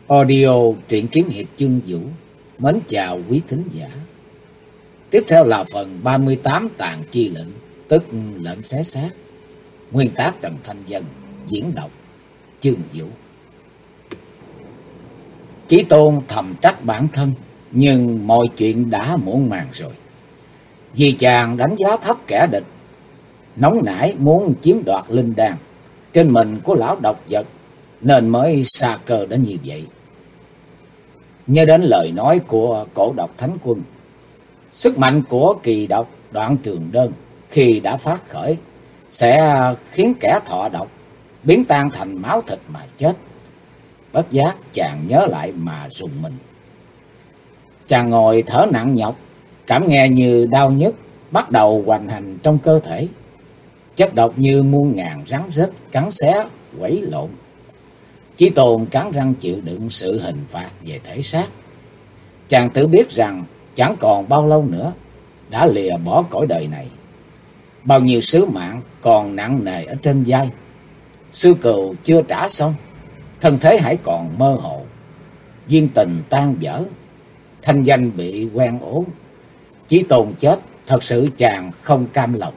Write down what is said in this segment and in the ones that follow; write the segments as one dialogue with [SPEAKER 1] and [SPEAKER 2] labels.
[SPEAKER 1] Audio truyện kiếm hiệp chương Vũ. Mến chào quý thính giả. Tiếp theo là phần 38 tàn chi lệnh, tức lệnh xé xác. Nguyên tác Trần Thanh Vân, diễn đọc chương Vũ. Chí Tôn thầm trách bản thân, nhưng mọi chuyện đã muộn màng rồi. Vì chàng đánh giá thấp kẻ địch, nóng nảy muốn chiếm đoạt linh đan trên mình của lão độc vật, nên mới sa cơ đến như vậy. Nhớ đến lời nói của Cổ Độc Thánh Quân, sức mạnh của kỳ độc Đoạn Trường Đơn khi đã phát khởi sẽ khiến kẻ thọ độc biến tan thành máu thịt mà chết. Bất giác chàng nhớ lại mà rùng mình. Chàng ngồi thở nặng nhọc, cảm nghe như đau nhức bắt đầu hoành hành trong cơ thể. Chất độc như muôn ngàn rắn rết cắn xé quẩy lộn. Chí Tôn cắn răng chịu đựng sự hình phạt về thể xác. Chàng tự biết rằng chẳng còn bao lâu nữa đã lìa bỏ cõi đời này. Bao nhiêu sứ mạng còn nặng nề ở trên vai. Sư cừu chưa trả xong, thân thế hãy còn mơ hồ. Duyên tình tan vỡ, thanh danh bị quen ố. Chí Tôn chết, thật sự chàng không cam lòng.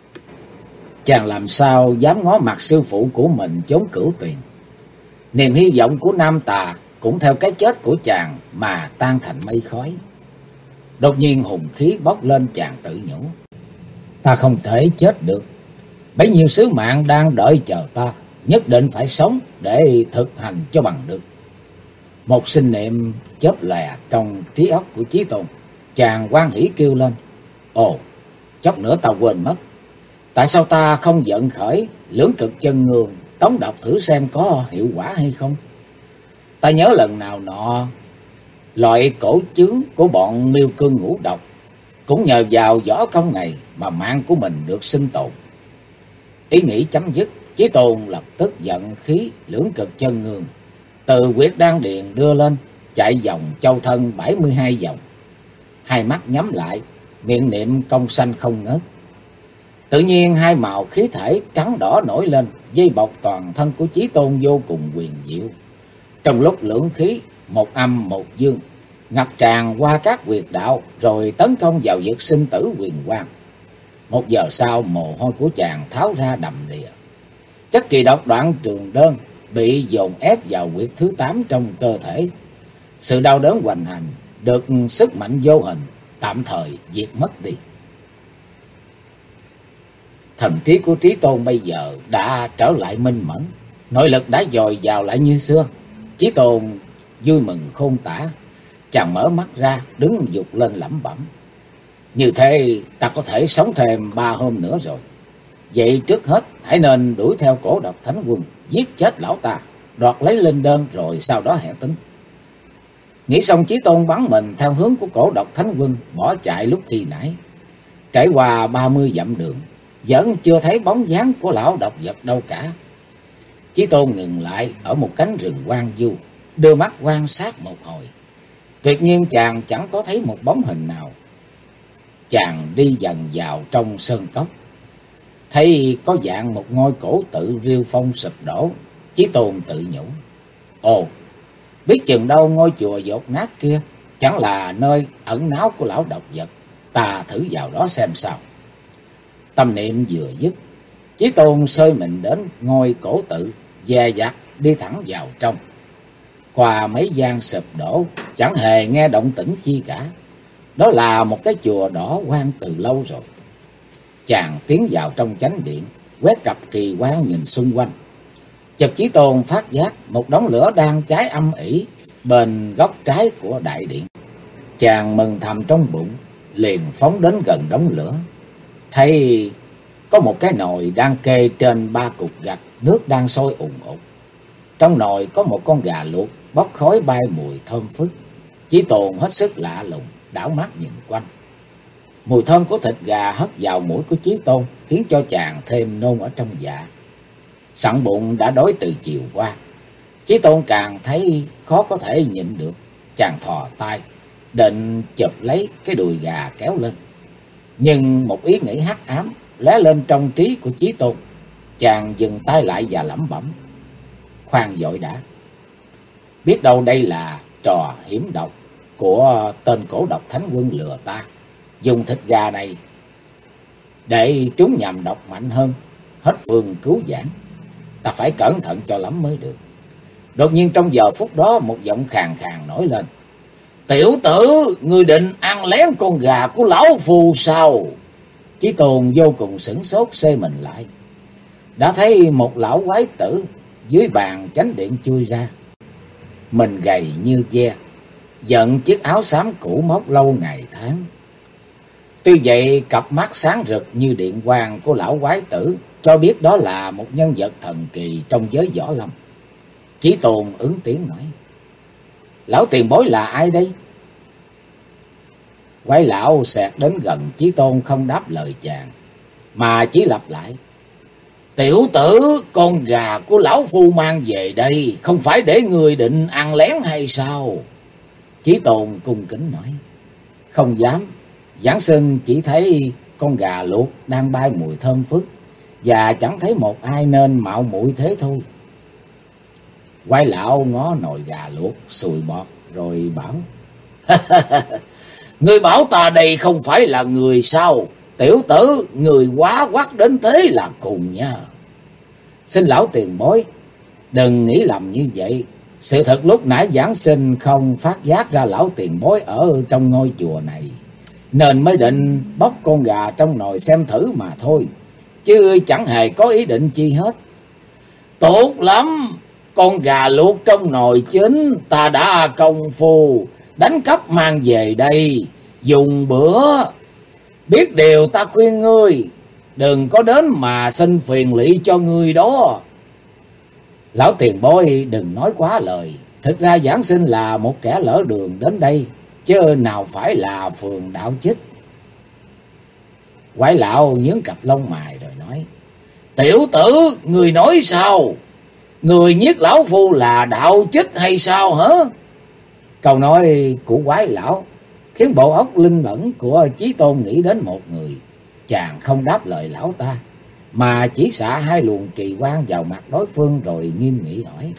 [SPEAKER 1] Chàng làm sao dám ngó mặt sư phụ của mình chốn Cửu Tuyền. Niềm hy vọng của Nam Tà cũng theo cái chết của chàng mà tan thành mây khói. Đột nhiên hùng khí bốc lên, chàng tự nhủ: ta không thể chết được. Bấy nhiêu sứ mạng đang đợi chờ ta, nhất định phải sống để thực hành cho bằng được. Một sinh niệm chớp lè trong trí óc của Chí Tôn. Chàng hoan hỉ kêu lên: ồ, chốc nữa ta quên mất. Tại sao ta không vận khởi Lưỡng Cực Chân Ngương tống độc thử xem có hiệu quả hay không? Ta nhớ lần nào nọ, loại cổ chướng của bọn Miêu Cương Ngũ Độc cũng nhờ vào võ công này mà mạng của mình được sinh tồn. Ý nghĩ chấm dứt, Chí Tôn lập tức vận khí Lưỡng Cực Chân Ngương từ huyệt đan điền đưa lên, chạy vòng châu thân 72 vòng. Hai mắt nhắm lại, miệng niệm công sanh không ngớt. Tự nhiên hai màu khí thể trắng đỏ nổi lên, dây bọc toàn thân của Chí Tôn vô cùng huyền diệu. Trong lúc lưỡng khí, một âm một dương, ngập tràn qua các huyệt đạo, rồi tấn công vào vực sinh tử huyền quang. Một giờ sau, mồ hôi của chàng tháo ra đầm đìa. Chất kỳ độc Đoạn Trường Đơn bị dồn ép vào huyệt thứ 8 trong cơ thể. Sự đau đớn hoành hành được sức mạnh vô hình tạm thời diệt mất đi. Thần trí của Chí Tôn bây giờ đã trở lại minh mẫn, nội lực đã dồi dào lại như xưa. Chí Tôn vui mừng khôn tả, chàng mở mắt ra, đứng dục lên lẩm bẩm: như thế ta có thể sống thêm 3 hôm nữa rồi. Vậy trước hết hãy nên đuổi theo Cổ Độc Thánh Quân, giết chết lão ta, đoạt lấy linh đơn, rồi sau đó hẹn tính. Nghĩ xong, Chí Tôn bắn mình theo hướng của Cổ Độc Thánh Quân, bỏ chạy lúc khi nãy. Trải qua 30 dặm đường, vẫn chưa thấy bóng dáng của lão độc vật đâu cả. Chí Tôn ngừng lại ở một cánh rừng hoang vu, đưa mắt quan sát một hồi. Tuyệt nhiên chàng chẳng có thấy một bóng hình nào. Chàng đi dần vào trong sơn cốc, thấy có dạng một ngôi cổ tự rêu phong sụp đổ. Chí Tôn tự nhủ: ồ, biết chừng đâu ngôi chùa dột nát kia chẳng là nơi ẩn náu của lão độc vật. Ta thử vào đó xem sao. Tâm niệm vừa dứt, Chí Tôn sơi mình đến ngôi cổ tự, dè dặt đi thẳng vào trong. Qua mấy gian sụp đổ, chẳng hề nghe động tĩnh chi cả. Đó là một cái chùa đỏ hoang từ lâu rồi. Chàng tiến vào trong chánh điện, quét cặp kỳ quan nhìn xung quanh. Chợt Chí Tôn phát giác một đống lửa đang cháy âm ỉ bên góc trái của đại điện. Chàng mừng thầm trong bụng, liền phóng đến gần đống lửa. Thấy có một cái nồi đang kê trên 3 cục gạch, nước đang sôi ùn ùn. Trong nồi có một con gà luộc bốc khói bay mùi thơm phức. Chí Tôn hết sức lạ lùng, đảo mắt nhìn quanh. Mùi thơm của thịt gà hất vào mũi của Chí Tôn, khiến cho chàng thêm nôn ở trong dạ. Sẵn bụng đã đói từ chiều qua, Chí Tôn càng thấy khó có thể nhịn được. Chàng thò tay định chụp lấy cái đùi gà kéo lên, nhưng một ý nghĩ hắc ám lóe lên trong trí của Chí Tôn. Chàng dừng tay lại và lẩm bẩm: khoan vội đã. Biết đâu đây là trò hiểm độc của tên cổ độc thánh quân lừa ta. Dùng thịt gà này để trúng nhầm độc mạnh hơn, hết phương cứu vãn. Ta phải cẩn thận cho lắm mới được. Đột nhiên trong giờ phút đó một giọng khàn khàn nổi lên. Tiểu tử, ngươi định ăn lén con gà của lão phù sao? Chí Tôn vô cùng sửng sốt, xê mình lại. Đã thấy một lão quái tử dưới bàn chánh điện chui ra. Mình gầy như ve, giận chiếc áo xám cũ móc lâu ngày tháng. Tuy vậy cặp mắt sáng rực như điện quang của lão quái tử cho biết đó là một nhân vật thần kỳ trong giới võ lâm. Chí Tôn ứng tiếng nói. Lão tiền bối là ai đây? Quái lão xẹt đến gần Chí Tôn không đáp lời chàng, mà chỉ lặp lại. Tiểu tử, con gà của lão phu mang về đây, không phải để người định ăn lén hay sao? Chí Tôn cung kính nói. Không dám, giảng sinh chỉ thấy con gà luộc đang bay mùi thơm phức, và chẳng thấy một ai nên mạo muội thế thôi. Quái lão ngó nồi gà luộc sùi bọt rồi bảo. Người bảo ta đây không phải là người sao? Tiểu tử, người quá quắc đến thế là cùng nha. Xin lão tiền bối, đừng nghĩ lầm như vậy. Sự thật lúc nãy giảng sinh không phát giác ra lão tiền bối ở trong ngôi chùa này, nên mới định bóc con gà trong nồi xem thử mà thôi, chứ chẳng hề có ý định chi hết. Tốt lắm, con gà luộc trong nồi chín ta đã công phu đánh cắp mang về đây dùng bữa. Biết điều ta khuyên ngươi, đừng có đến mà xin phiền lụy cho ngươi đó. Lão tiền bối đừng nói quá lời. Thực ra giảng sinh là một kẻ lỡ đường đến đây, chứ nào phải là phường đạo chích. Quái lão nhướng cặp lông mày rồi nói. Tiểu tử, người nói sao? Người giết lão phu là đạo chích hay sao hả? Câu nói của quái lão khiến bộ óc linh mẫn của Chí Tôn nghĩ đến một người. Chàng không đáp lời lão ta, mà chỉ xạ hai luồng kỳ quang vào mặt đối phương rồi nghiêm nghị hỏi.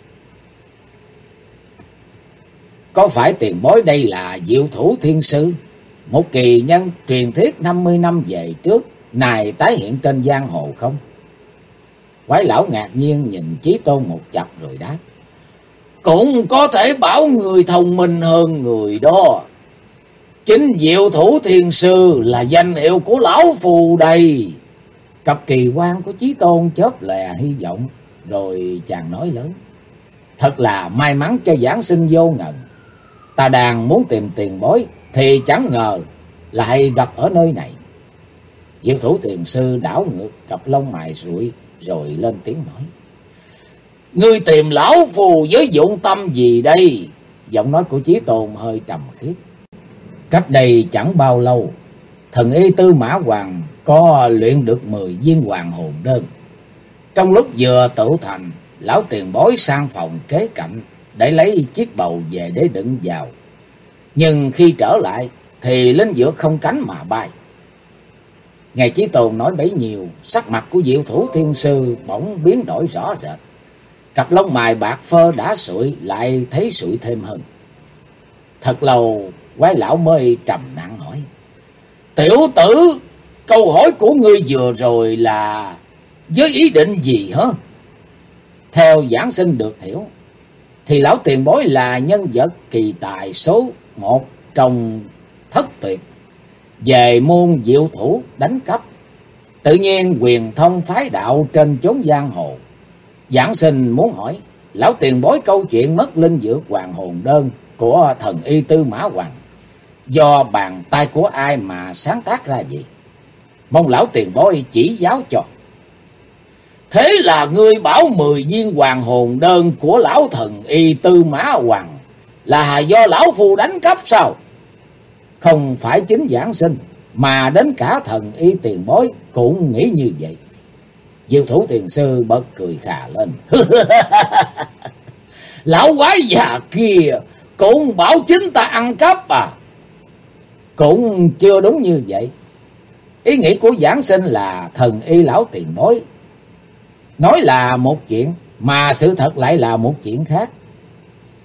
[SPEAKER 1] Có phải tiền bối đây là Diệu Thủ Thiên Sư, một kỳ nhân truyền thuyết 50 năm về trước, này tái hiện trên giang hồ không? Quái lão ngạc nhiên nhìn Chí Tôn một chập rồi đáp. Cũng có thể bảo người thông minh hơn người đó. Chính Diệu Thủ Thiên Sư là danh hiệu của lão phù đây. Cặp kỳ quan của Chí Tôn chớp lè hy vọng, rồi chàng nói lớn. Thật là may mắn cho giảng sinh vô ngần. Ta đang muốn tìm tiền bối, thì chẳng ngờ lại gặp ở nơi này. Diệu Thủ Thiền Sư đảo ngược cặp lông mày sụi, rồi lên tiếng nói. Ngươi tìm lão phù với dụng tâm gì đây? Giọng nói của Chí Tôn hơi trầm khiết. Cách đây chẳng bao lâu, thần y Tư Mã Hoàng có luyện được 10 viên hoàng hồn đơn. Trong lúc vừa tự thành, lão tiền bối sang phòng kế cạnh để lấy chiếc bầu về để đựng vào. Nhưng khi trở lại thì linh dược không cánh mà bay. Nghe Chí Tôn nói bấy nhiêu, sắc mặt của Diệu Thủ Thiên Sư bỗng biến đổi rõ rệt. Cặp lông mày bạc phơ đã sụi lại thấy sụi thêm hơn. Thật lâu quái lão mới trầm nặng hỏi. Tiểu tử, câu hỏi của ngươi vừa rồi là với ý định gì hả? Theo giảng sinh được hiểu, thì lão tiền bối là nhân vật kỳ tài số 1 trong thất tuyệt về môn diệu thủ đánh cắp, tự nhiên quyền thông phái đạo trên chốn giang hồ. Giảng sinh muốn hỏi lão tiền bối câu chuyện mất linh dược hoàng hồn đơn của thần y Tư Mã Hoàng do bàn tay của ai mà sáng tác ra vậy? Mong lão tiền bối chỉ giáo cho. Thế là ngươi bảo 10 viên hoàng hồn đơn của lão thần y Tư Mã Hoàng là do lão phu đánh cắp sao? Không phải chính giảng sinh, mà đến cả thần y tiền bối cũng nghĩ như vậy. Diệu Thủ Thiền Sư bật cười khà lên. Lão quái già kia cũng bảo chính ta ăn cắp à? Cũng chưa đúng như vậy. Ý nghĩ của giảng sinh là thần y lão tiền bối nói là một chuyện, mà sự thật lại là một chuyện khác.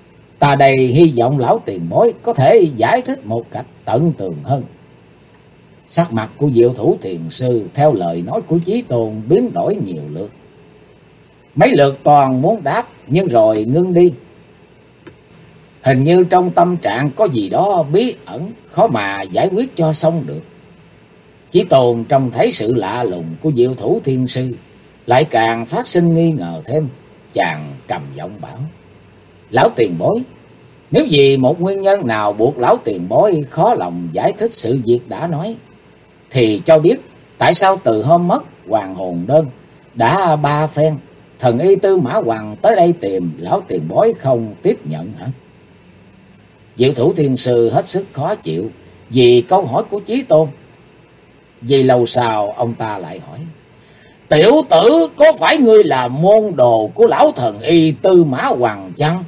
[SPEAKER 1] Ta đây hy vọng lão tiền bối có thể giải thích một cách tận tường hơn. Sắc mặt của Diệu Thủ Thiền Sư theo lời nói của Chí Tôn biến đổi nhiều lượt. Mấy lượt toàn muốn đáp nhưng rồi ngưng đi. Hình như trong tâm trạng có gì đó bí ẩn, khó mà giải quyết cho xong được. Chí Tôn trông thấy sự lạ lùng của Diệu Thủ Thiên Sư, lại càng phát sinh nghi ngờ thêm. Chàng trầm giọng bảo: Lão tiền bối, nếu vì một nguyên nhân nào buộc lão tiền bối khó lòng giải thích sự việc đã nói, thì cho biết tại sao từ hôm mất Hoàng Hồn Đơn đã 3 phen thần y Tư Mã Hoằng tới đây tìm lão tiền bối không tiếp nhận hả? Diệu Thủ Thiên Sư hết sức khó chịu vì câu hỏi của Chí Tôn. Vì lâu sau ông ta lại hỏi: Tiểu tử, có phải ngươi là môn đồ của lão thần y Tư Mã Hoằng chăng?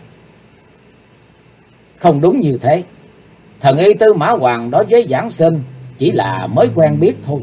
[SPEAKER 1] Không đúng như thế. Thần y Tư Mã Hoằng đối với giảng sinh chỉ là mới quen biết thôi.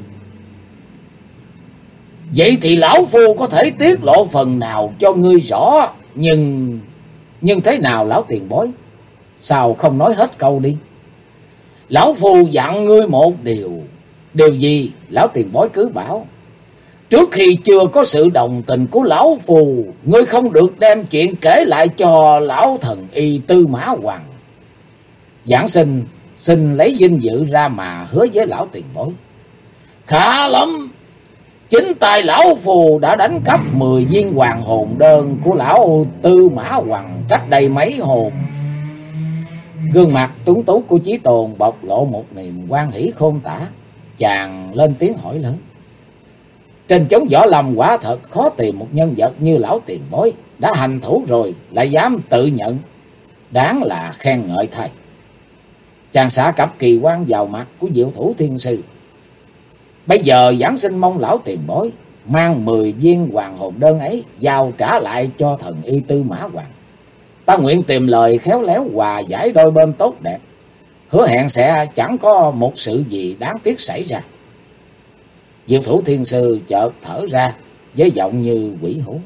[SPEAKER 1] Vậy thì lão phu có thể tiết lộ phần nào cho ngươi rõ. Nhưng thế nào lão tiền bối? Sao không nói hết câu đi? Lão phu dặn ngươi một điều. Điều gì? Lão tiền bối cứ bảo. Trước khi chưa có sự đồng tình của lão phu, ngươi không được đem chuyện kể lại cho lão thần y Tư Mã Hoằng. Giảng sinh xin lấy vinh dự ra mà hứa với lão tiền bối. Khá lắm. Chính tay lão phù đã đánh cắp 10 viên hoàng hồn đơn của lão Tư Mã Hoằng cách đây mấy hôm. Gương mặt tuấn tú của Chí Tôn bộc lộ một niềm hoan hỷ khôn tả. Chàng lên tiếng hỏi lớn: Trên chốn võ lâm quả thật khó tìm một nhân vật như lão tiền bối, đã hành thủ rồi lại dám tự nhận, đáng là khen ngợi thay. Chàng xả cặp kỳ quan vào mặt của Diệu Thủ Thiên Sư. Bây giờ giảng sinh mong lão tiền bối mang 10 viên hoàng hồn đơn ấy giao trả lại cho thần y Tư Mã Hoằng. Ta nguyện tìm lời khéo léo hòa giải đôi bên tốt đẹp, hứa hẹn sẽ chẳng có một sự gì đáng tiếc xảy ra. Diệu Thủ Thiên Sư chợt thở ra với giọng như quỷ hú: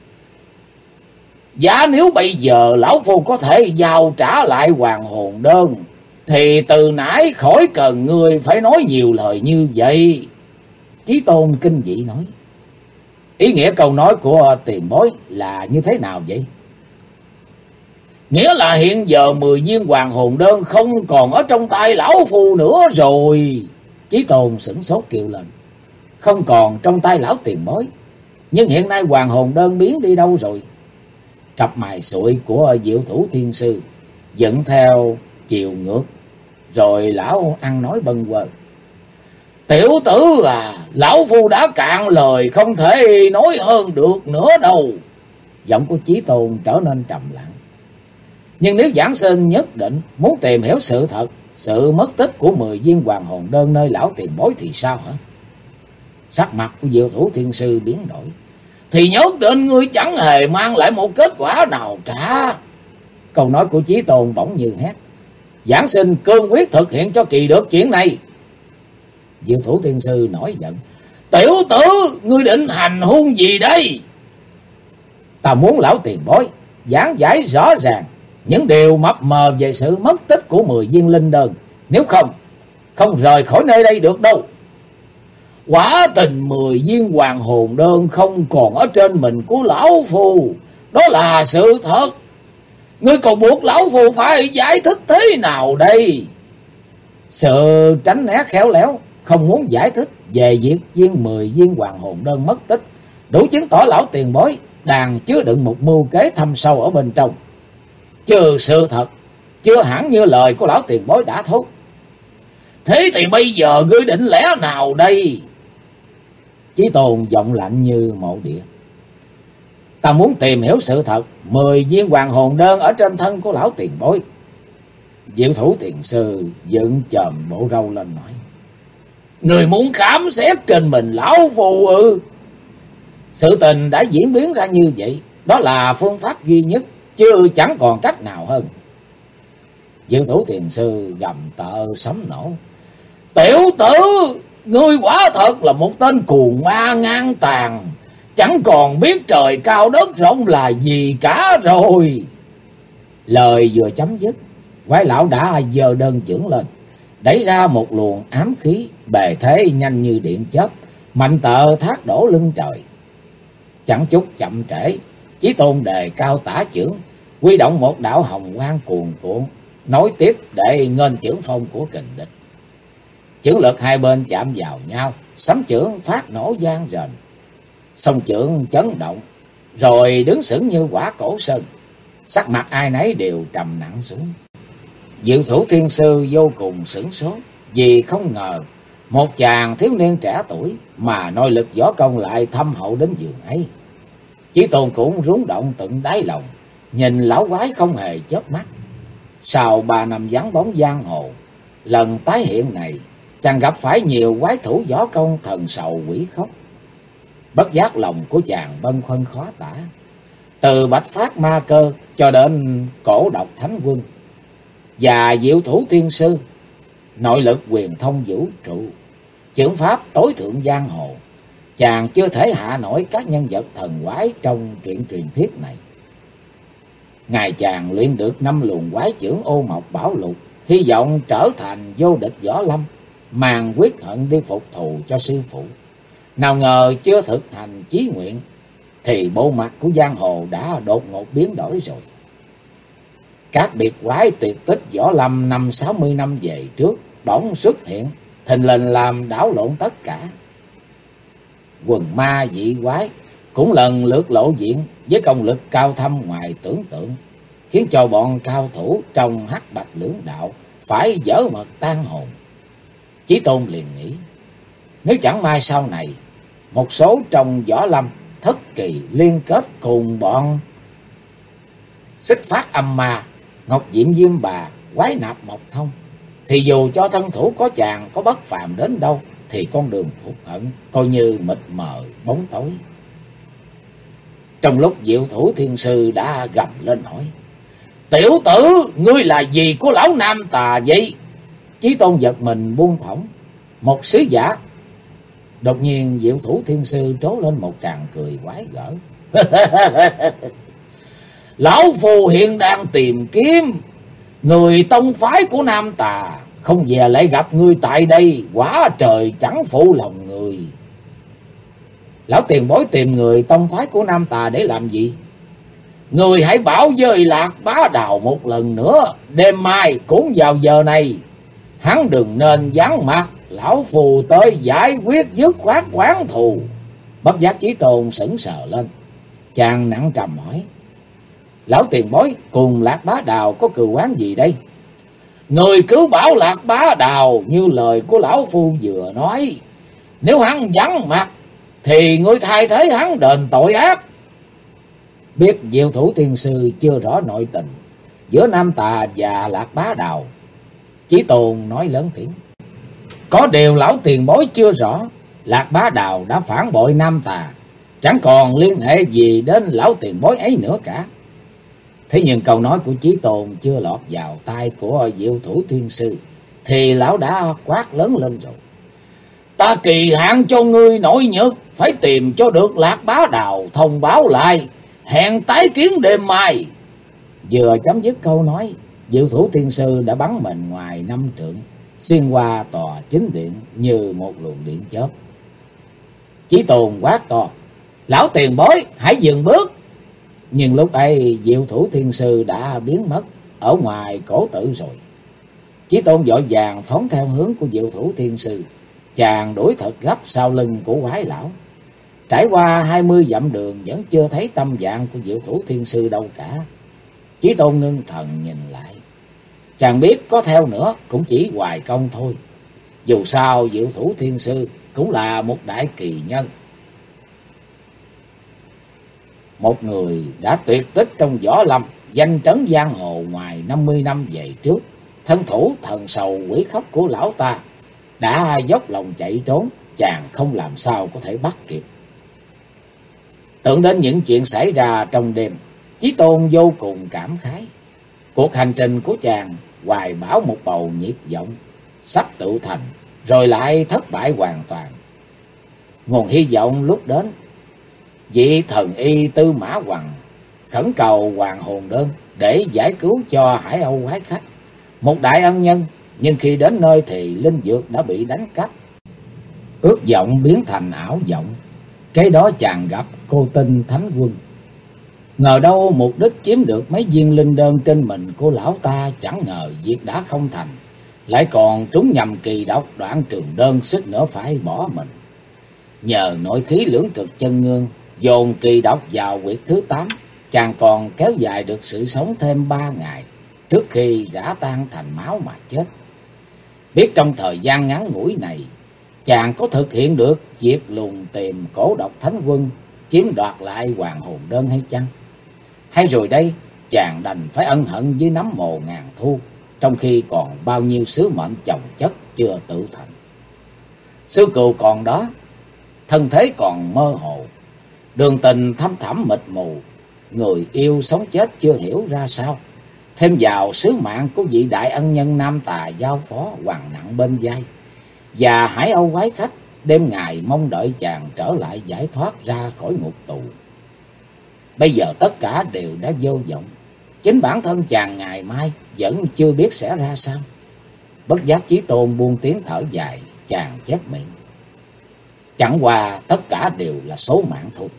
[SPEAKER 1] Giá nếu bây giờ lão phu có thể giao trả lại hoàng hồn đơn, thì từ nãy khỏi cần người phải nói nhiều lời như vậy. Chí Tôn kinh dị nói: Ý nghĩa câu nói của tiền bối là như thế nào vậy? Nghĩa là hiện giờ 10 viên hoàng hồn đơn không còn ở trong tay lão phu nữa rồi. Chí Tôn sửng sốt kêu lên: Không còn trong tay lão tiền bối, nhưng hiện nay hoàng hồn đơn biến đi đâu rồi? Cặp mày sụi của Diệu Thủ Thiên Sư dựng theo chiều ngược, rồi lão ăn nói bâng quơ: Tiểu tử à, lão phu đã cạn lời không thể nói hơn được nữa đâu. Giọng của Chí Tôn trở nên trầm lặng. Nhưng nếu giảng sinh nhất định muốn tìm hiểu sự thật, sự mất tích của 10 viên hoàng hồn đơn nơi lão tiền bối thì sao hả? Sắc mặt của Diệu Thủ Thiên Sư biến đổi. Thì nhất định ngươi chẳng hề mang lại một kết quả nào cả. Câu nói của Chí Tôn bỗng như hét: Giảng sinh cương quyết thực hiện cho kỳ được chuyện này. Diệu Thủ Thiên Sư nổi giận: Tiểu tử, ngươi định hành hung gì đây? Ta muốn lão tiền bối giảng giải rõ ràng những điều mập mờ về sự mất tích của 10 viên linh đơn, nếu không rời khỏi nơi đây được đâu. Quả tình 10 viên hoàng hồn đơn không còn ở trên mình của lão phu, đó là sự thật. Ngươi còn buộc lão phu phải giải thích thế nào đây? Sự tránh né khéo léo, không muốn giải thích về việc 10 viên hoàng hồn đơn mất tích, đủ chứng tỏ lão tiền bối đang chứa đựng một mưu kế thâm sâu ở bên trong. Trừ sự thật, chưa hẳn như lời của lão tiền bối đã thốt. Thế thì bây giờ ngươi định lẽ nào đây? Chí Tôn giọng lạnh như mộ địa: Ta muốn tìm hiểu sự thật 10 viên hoàng hồn đơn ở trên thân của lão tiền bối. Diệu Thủ Thiền Sư dựng chòm bộ râu lên nói: Người muốn khám xét trên mình lão phu ư? Sự tình đã diễn biến ra như vậy, đó là phương pháp duy nhất, chứ chẳng còn cách nào hơn. Diệu Thủ Thiền Sư gầm tợ sấm nổ: Tiểu tử, ngươi quả thật là một tên cuồng ma ngang tàn, chẳng còn biết trời cao đất rộng là gì cả rồi. Lời vừa chấm dứt, quái lão đã giơ đơn chưởng lên, đẩy ra một luồng ám khí, bề thế nhanh như điện chớp, mạnh tợ thác đổ lưng trời. Chẳng chút chậm trễ, Chí Tôn đề cao tả chưởng, huy động một đạo hồng quang cuồn cuộn, nối tiếp để nghênh chưởng phong của kình địch. Chưởng lực hai bên chạm vào nhau, sấm chưởng phát nổ vang rền, song chưởng chấn động, rồi đứng sững như quả cổ sơn. Sắc mặt ai nấy đều trầm nặng xuống. Diệu Thủ Thiên Sư vô cùng sửng sốt, vì không ngờ một chàng thiếu niên trẻ tuổi mà nội lực võ công lại thâm hậu đến giường ấy. Chí Tôn cũng rúng động tận đáy lòng, nhìn lão quái không hề chớp mắt. Sau 3 năm vắng bóng giang hồ, lần tái hiện này, chàng gặp phải nhiều quái thủ võ công thần sầu quỷ khóc. Bất giác lòng của chàng bâng khuâng khó tả. Từ Bạch Phát Ma Cơ cho đến Cổ Độc Thánh Quân và Diệu Thủ Thiên Sư, nội lực quyền thông vũ trụ, chưởng pháp tối thượng giang hồ, chàng chưa thể hạ nổi các nhân vật thần quái trong truyện truyền thuyết này. Ngài chàng luyện được 5 luồng quái chưởng ô mộc bảo lục, hy vọng trở thành vô địch võ lâm, mang quyết hận đi phục thù cho sư phụ. Nào ngờ chưa thực hành chí nguyện, thì bộ mặt của giang hồ đã đột ngột biến đổi rồi. Các biệt quái tuyệt tích võ lâm 50-60 năm về trước bỗng xuất hiện, thình lình làm đảo lộn tất cả. Quần ma dị quái cũng lần lượt lộ diện với công lực cao thâm ngoài tưởng tượng, khiến cho bọn cao thủ trong Hắc Bạch lưỡng đạo phải dở mật tan hồn. Chí Tôn liền nghĩ, nếu chẳng may sau này một số trong võ lâm thất kỳ liên kết cùng bọn Xích Phát Âm Ma, Ngọc Diệm Diêm Bà, Quái Nạp Mộc Thông, thì dù cho thân thủ có chàng có bất phàm đến đâu, thì con đường phục hận coi như mịt mờ bóng tối. Trong lúc Diệu Thủ Thiên Sư đã gầm lên hỏi, tiểu tử, ngươi là gì của lão Nam Tà vậy? Chí Tôn giật mình buông thõng. Một sứ giả. Đột nhiên Diệu Thủ Thiên Sư trố lên một tràng cười quái gở. Lão phù hiện đang tìm kiếm người tông phái của Nam Tà, không về lại gặp ngươi tại đây, quả trời chẳng phụ lòng người. Lão tiền bối tìm người tông phái của Nam Tà để làm gì? Người hãy bảo với Lạc Bá Đào một lần nữa, đêm mai cũng vào giờ này, hắn đừng nên vắng mặt, lão phù tới giải quyết dứt khoát oán thù. Bất giác Chí Tôn sững sờ lên, chàng nặng trầm hỏi, lão tiền bối cùng Lạc Bá Đào có cừu oán gì đây? Người cứ bảo Lạc Bá Đào như lời của lão phu vừa nói, nếu hắn vắng mặt thì ngươi thay thế hắn đền tội ác. Biết Diệu Thủ Thiên Sư chưa rõ nội tình giữa Nam Tà và Lạc Bá Đào, Chí Tôn nói lớn tiếng, có điều lão tiền bối chưa rõ, Lạc Bá Đào đã phản bội Nam Tà, chẳng còn liên hệ gì đến lão tiền bối ấy nữa cả. Thế nhưng câu nói của Chí Tôn chưa lọt vào tai của Diệu Thủ Thiên Sư, thì lão đã quát lớn lên rồi. Ta kỳ hạn cho ngươi nổi nhật, phải tìm cho được Lạc Bá Đào thông báo lại, hẹn tái kiến đêm mai. Vừa chấm dứt câu nói, Diệu Thủ Thiên Sư đã bắn mình ngoài 5 trượng, xuyên qua tòa chính điện như một luồng điện chớp. Chí Tôn quát to, lão tiền bối hãy dừng bước. Nhưng lúc ấy Diệu Thủ Thiên Sư đã biến mất ở ngoài cổ tử rồi. Chí Tôn vội vàng phóng theo hướng của Diệu Thủ Thiên Sư, chàng đuổi thật gấp sau lưng của quái lão. Trải qua 20 dặm đường vẫn chưa thấy tâm dạng của Diệu Thủ Thiên Sư đâu cả. Chí Tôn ngưng thần nhìn lại, chàng biết có theo nữa cũng chỉ hoài công thôi. Dù sao Diệu Thủ Thiên Sư cũng là một đại kỳ nhân, một người đã tuyệt tích trong võ lâm, danh trấn giang hồ ngoài 50 năm về trước. Thân thủ thần sầu quỷ khóc của lão ta đã dốc lòng chạy trốn, chàng không làm sao có thể bắt kịp. Tưởng đến những chuyện xảy ra trong đêm, Chí Tôn vô cùng cảm khái. Cuộc hành trình của chàng hoài bão một bầu nhiệt vọng, sắp tự thành rồi lại thất bại hoàn toàn. Nguồn hy vọng lúc đến, vị thần y Tư Mã Hoằng khẩn cầu hoàng hồn đơn để giải cứu cho Hải Âu quái khách, một đại ân nhân, nhưng khi đến nơi thì linh dược đã bị đánh cắp. Ước vọng biến thành ảo vọng, kế đó chàng gặp cô tinh Thánh Quân. Ngờ đâu mục đích chiếm được mấy viên linh đơn trên mình của lão ta, chẳng ngờ việc đã không thành, lại còn trúng nhầm kỳ độc, Đoạn Trường Đơn suýt nữa phải bỏ mình. Nhờ nội khí lưỡng cực chân ngương dồn kỳ độc vào huyệt thứ 8, chàng còn kéo dài được sự sống thêm 3 ngày trước khi rã tan thành máu mà chết. Biết trong thời gian ngắn ngủi này chàng có thực hiện được việc lùng tìm cổ độc Thánh Quân, chiếm đoạt lại hoàng hồn đơn hay chăng? Hay rồi đây chàng đành phải ân hận với nấm mồ ngàn thu, trong khi còn bao nhiêu sứ mệnh chồng chất chưa tự thành. Sư cừu còn đó, thân thế còn mơ hồ, đường tình thăm thẳm mịt mù, người yêu sống chết chưa hiểu ra sao. Thêm vào sứ mạng của vị đại ân nhân nam tà giao phó hoàng nặng bên vai, và Hải Âu quái khách đêm ngày mong đợi chàng trở lại giải thoát ra khỏi ngục tù. Bây giờ tất cả đều đã vô vọng, chính bản thân chàng ngày mai vẫn chưa biết sẽ ra sao. Bất giác Chí Tôn buông tiếng thở dài, chàng chép miệng: chẳng qua tất cả đều là số mạng thôi.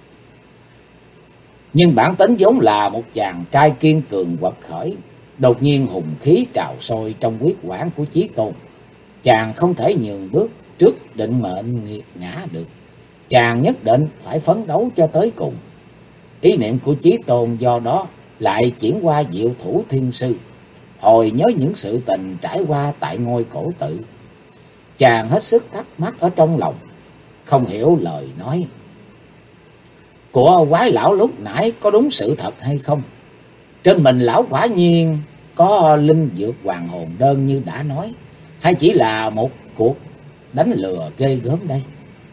[SPEAKER 1] Nhưng bản tính vốn là một chàng trai kiên cường quật khởi, đột nhiên hùng khí trào sôi trong huyết quản của Chí Tôn. Chàng không thể nhường bước trước định mệnh nghiệt ngã được, chàng nhất định phải phấn đấu cho tới cùng. Ý niệm của Chí Tôn do đó lại chuyển qua Diệu Thủ Thiên Sư, hồi nhớ những sự tình trải qua tại ngôi cổ tự. Chàng hết sức thắc mắc ở trong lòng, không hiểu lời nói của quái lão lúc nãy có đúng sự thật hay không. Trên mình lão quả nhiên có linh dược hoàng hồn đơn như đã nói, hay chỉ là một cuộc đánh lừa ghê gớm đây?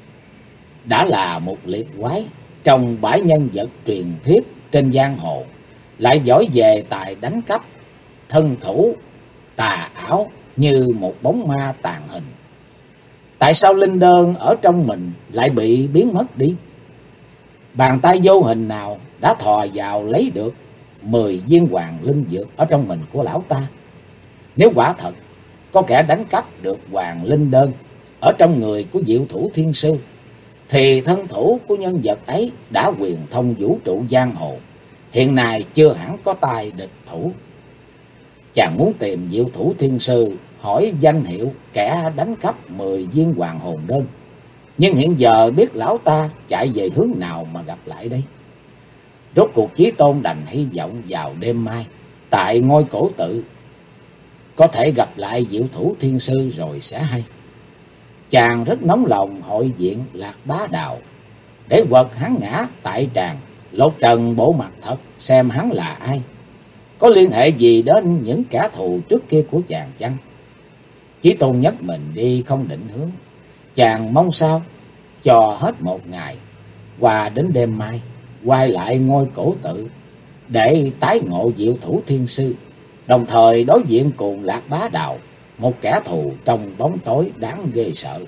[SPEAKER 1] Đã là một liệt quái trong bãi nhân vật truyền thuyết trên giang hồ, lại giỏi về tài đánh cắp, thân thủ tà ảo như một bóng ma tàn hình. Tại sao linh đơn ở trong mình lại bị biến mất đi? Bàn tay vô hình nào đã thò vào lấy được 10 viên hoàng linh dược ở trong mình của lão ta? Nếu quả thật có kẻ đánh cắp được hoàng linh đơn ở trong người của Diệu Thủ Thiên Sư, thì thân thủ của nhân vật ấy đã quyền thông vũ trụ giang hồ, hiện nay chưa hẳn có tài địch thủ. Chàng muốn tìm Diệu Thủ Thiên Sư hỏi danh hiệu kẻ đánh cắp 10 viên hoàng hồn đơn, nhưng hiện giờ biết lão ta chạy về hướng nào mà gặp lại đây? Rốt cuộc Chí Tôn đành hy vọng vào đêm mai tại ngôi cổ tự có thể gặp lại Diệu Thủ Thiên Sư rồi sẽ hay. Chàng rất nóng lòng hội viện Lạc Bá Đào để quật hắn ngã tại tràng, lột trần bộ mặt thật xem hắn là ai, có liên hệ gì đến những kẻ thù trước kia của chàng chăng? Chí Tôn nhất mình đi không định hướng, chàng mong sao cho hết một ngày, qua đến đêm mai quay lại ngôi cổ tự để tái ngộ Diệu Thủ Thiên Sư, đồng thời đối diện cùng Lạc Bá Đào, một kẻ thù trong bóng tối đáng ghê sợ.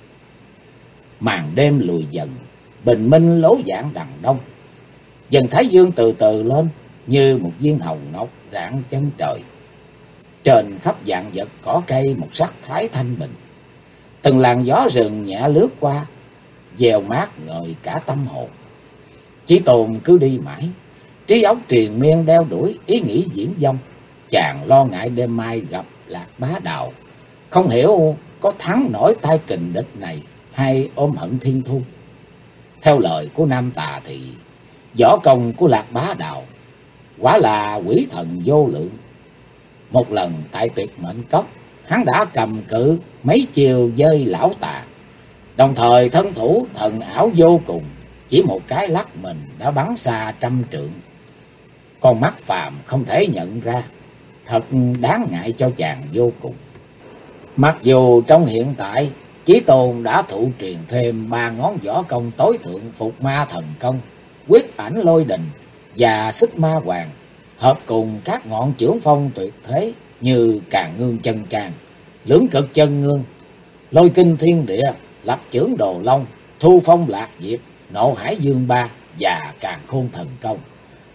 [SPEAKER 1] Màn đêm lùi dần, bình minh lố dạng đằng đông, dần thái dương từ từ lên như một viên hồng ngọc rạng chân trời. Trên khắp vạn vật cỏ cây một sắc thái thanh bình, từng làn gió rừng nhẹ lướt qua, dèo mát ngời cả tâm hồn. Chí Tôn cứ đi mãi, trí óc triền miên đeo đuổi ý nghĩ viển vông. Chàng lo ngại đêm mai gặp Lạc Bá Đào, không hiểu có thắng nổi tay kình địch này hay ôm hận thiên thu. Theo lời của nam tà thì võ công của Lạc Bá Đào quả là quỷ thần vô lượng. Một lần tại Tuyệt Mệnh Cốc, hắn đã cầm cự mấy chiều dơi lão tà, đồng thời thân thủ thần ảo vô cùng, chỉ một cái lắc mình đã bắn xa 100 trượng. Con mắt phàm không thể nhận ra, thật đáng ngại cho chàng vô cùng. Mặc dù trong hiện tại Chí Tôn đã thụ truyền thêm 3 ngón võ công tối thượng Phục Ma Thần Công, Quyết Ảnh Lôi Đình và Xích Ma Hoàng, hợp cùng các ngọn chưởng phong tuyệt thế như Càn Ngương Chân Càn, Lưỡng Cực Chân Ngương, Lôi Kinh Thiên Địa, Lập Chưởng Đồ Long, Thu Phong Lạc Diệp, Nộ Hải Dương Ba và Càn Khôn Thần Công.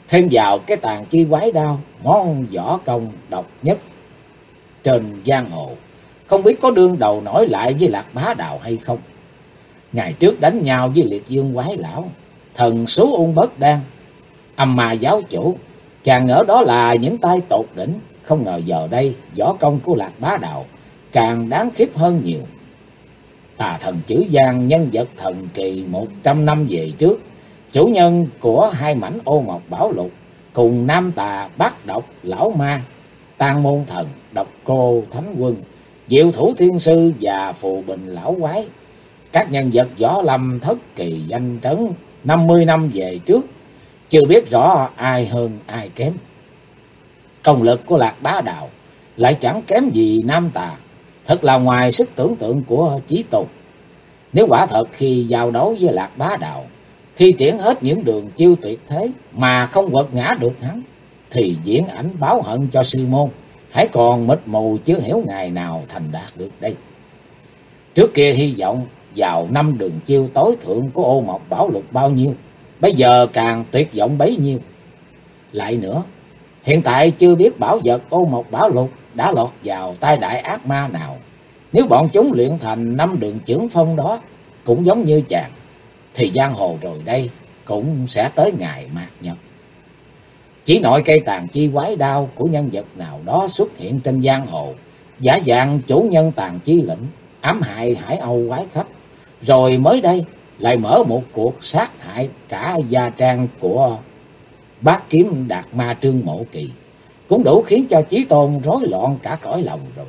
[SPEAKER 1] Thêm vào cái tàn chi quái đao, món võ công độc nhất trên giang hồ, không biết có đương đầu nổi lại với Lạc Bá Đào hay không. Ngày trước đánh nhau với Liệt Dương Quái Lão, thần số ung bất đan, âm ma giáo chủ, chàng ngỡ đó là những tay tột đỉnh. Không ngờ giờ đây võ công của Lạc Bá Đào càng đáng khiếp hơn nhiều. Tà thần chữ Giang, nhân vật thần kỳ 100 năm về trước, chủ nhân của hai mảnh ô mộc bảo lục, cùng nam tà bát độc lão ma, tang môn thần, độc cô thánh quân, diệu thủ thiên sư và phù bình lão quái. Các nhân vật võ lâm thất kỳ danh trấn 50 năm về trước, chưa biết rõ ai hơn ai kém. Công lực của Lạc Bá Đào lại chẳng kém gì nam tà, thật là ngoài sức tưởng tượng của Chí Tôn. Nếu quả thật khi giao đấu với Lạc Bá Đào thi triển hết những đường chiêu tuyệt thế mà không quật ngã được hắn, thì diễn ảnh báo hận cho sư môn hãy còn mịt mù, chưa hiểu ngày nào thành đạt được đây. Trước kia hy vọng vào 5 đường chiêu tối thượng của ô mộc bảo lục bao nhiêu, bây giờ càng tuyệt vọng bấy nhiêu. Lại nữa, hiện tại chưa biết bảo vật ô mộc bảo lục đã lọt vào tay đại ác ma nào. Nếu bọn chúng luyện thành 5 đường chưởng phong đó cũng giống như chàng, thì giang hồ rồi đây cũng sẽ tới ngày mạt nhật. Chỉ nội cây tàn chi quái đao của nhân vật nào đó xuất hiện trên giang hồ, giả dạng chủ nhân tàn chi lĩnh, ám hại Hải Âu quái khách, rồi mới đây lại mở một cuộc sát hại cả gia trang của bát kiếm đạt ma Trương Mộ Kỳ, cũng đủ khiến cho Chí Tôn rối loạn cả cõi lòng rồi.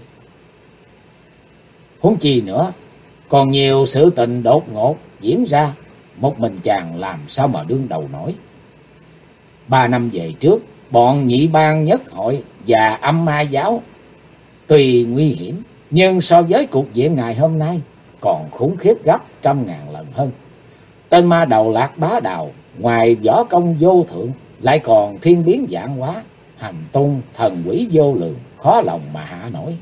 [SPEAKER 1] Huống chi nữa, còn nhiều sự tình đột ngột diễn ra, một mình chàng làm sao mà đương đầu nổi. 3 năm về trước, bọn nhị bang nhất hội và âm ma giáo tuy nguy hiểm, nhưng so với cục diện ngày hôm nay còn khủng khiếp gấp 100.000 lần hơn. Tên ma đầu Lạc Bá Đào ngoài võ công vô thượng lại còn thiên biến vạn hóa, hành tung thần quỷ vô lượng, khó lòng mà hạ nổi.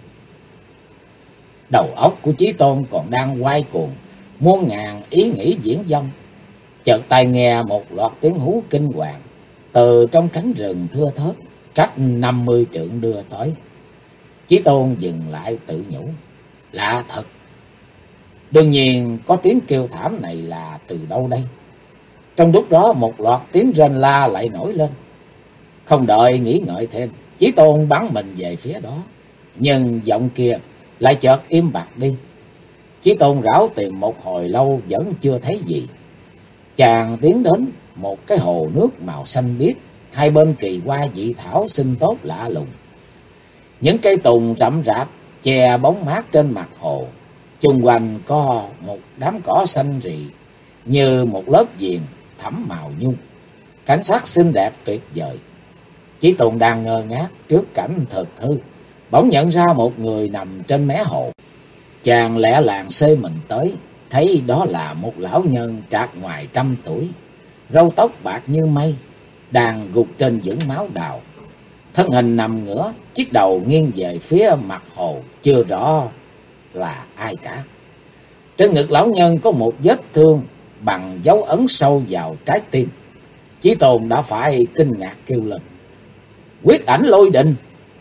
[SPEAKER 1] Đầu óc của Chí Tôn còn đang quay cuồng, muôn ngàn ý nghĩ viển vông. Chợt tai nghe một loạt tiếng hú kinh hoàng từ trong cánh rừng thưa thớt cách 50 trượng đưa tới. Chí Tôn dừng lại tự nhủ, lạ thật. Đương nhiên có tiếng kêu thảm này là từ đâu đây? Trong lúc đó một loạt tiếng rên la lại nổi lên. Không đợi nghĩ ngợi thêm, Chí Tôn bắn mình về phía đó, nhưng giọng kia lại chợt im bặt đi. Chí Tôn rảo tìm một hồi lâu vẫn chưa thấy gì. Chàng tiến đến một cái hồ nước màu xanh biếc, hai bên kỳ hoa dị thảo xinh tốt lạ lùng. Những cây tùng rậm rạp che bóng mát trên mặt hồ, chung quanh có một đám cỏ xanh rì như một lớp viền thẫm màu nhung. Cảnh sắc xinh đẹp tuyệt vời. Chí Tôn đang ngơ ngác trước cảnh thực hư, bỗng nhận ra một người nằm trên mé hồ. Chàng lẹ làng xê mình tới, thấy đó là một lão nhân trạc ngoài 100 tuổi, râu tóc bạc như mây, đang gục trên vũng máu đào. Thân hình nằm ngửa, chiếc đầu nghiêng về phía mặt hồ, chưa rõ là ai cả. Trên ngực lão nhân có một vết thương bằng dấu ấn sâu vào trái tim. Chí Tôn đã phải kinh ngạc kêu lên, quyết ảnh lôi đình.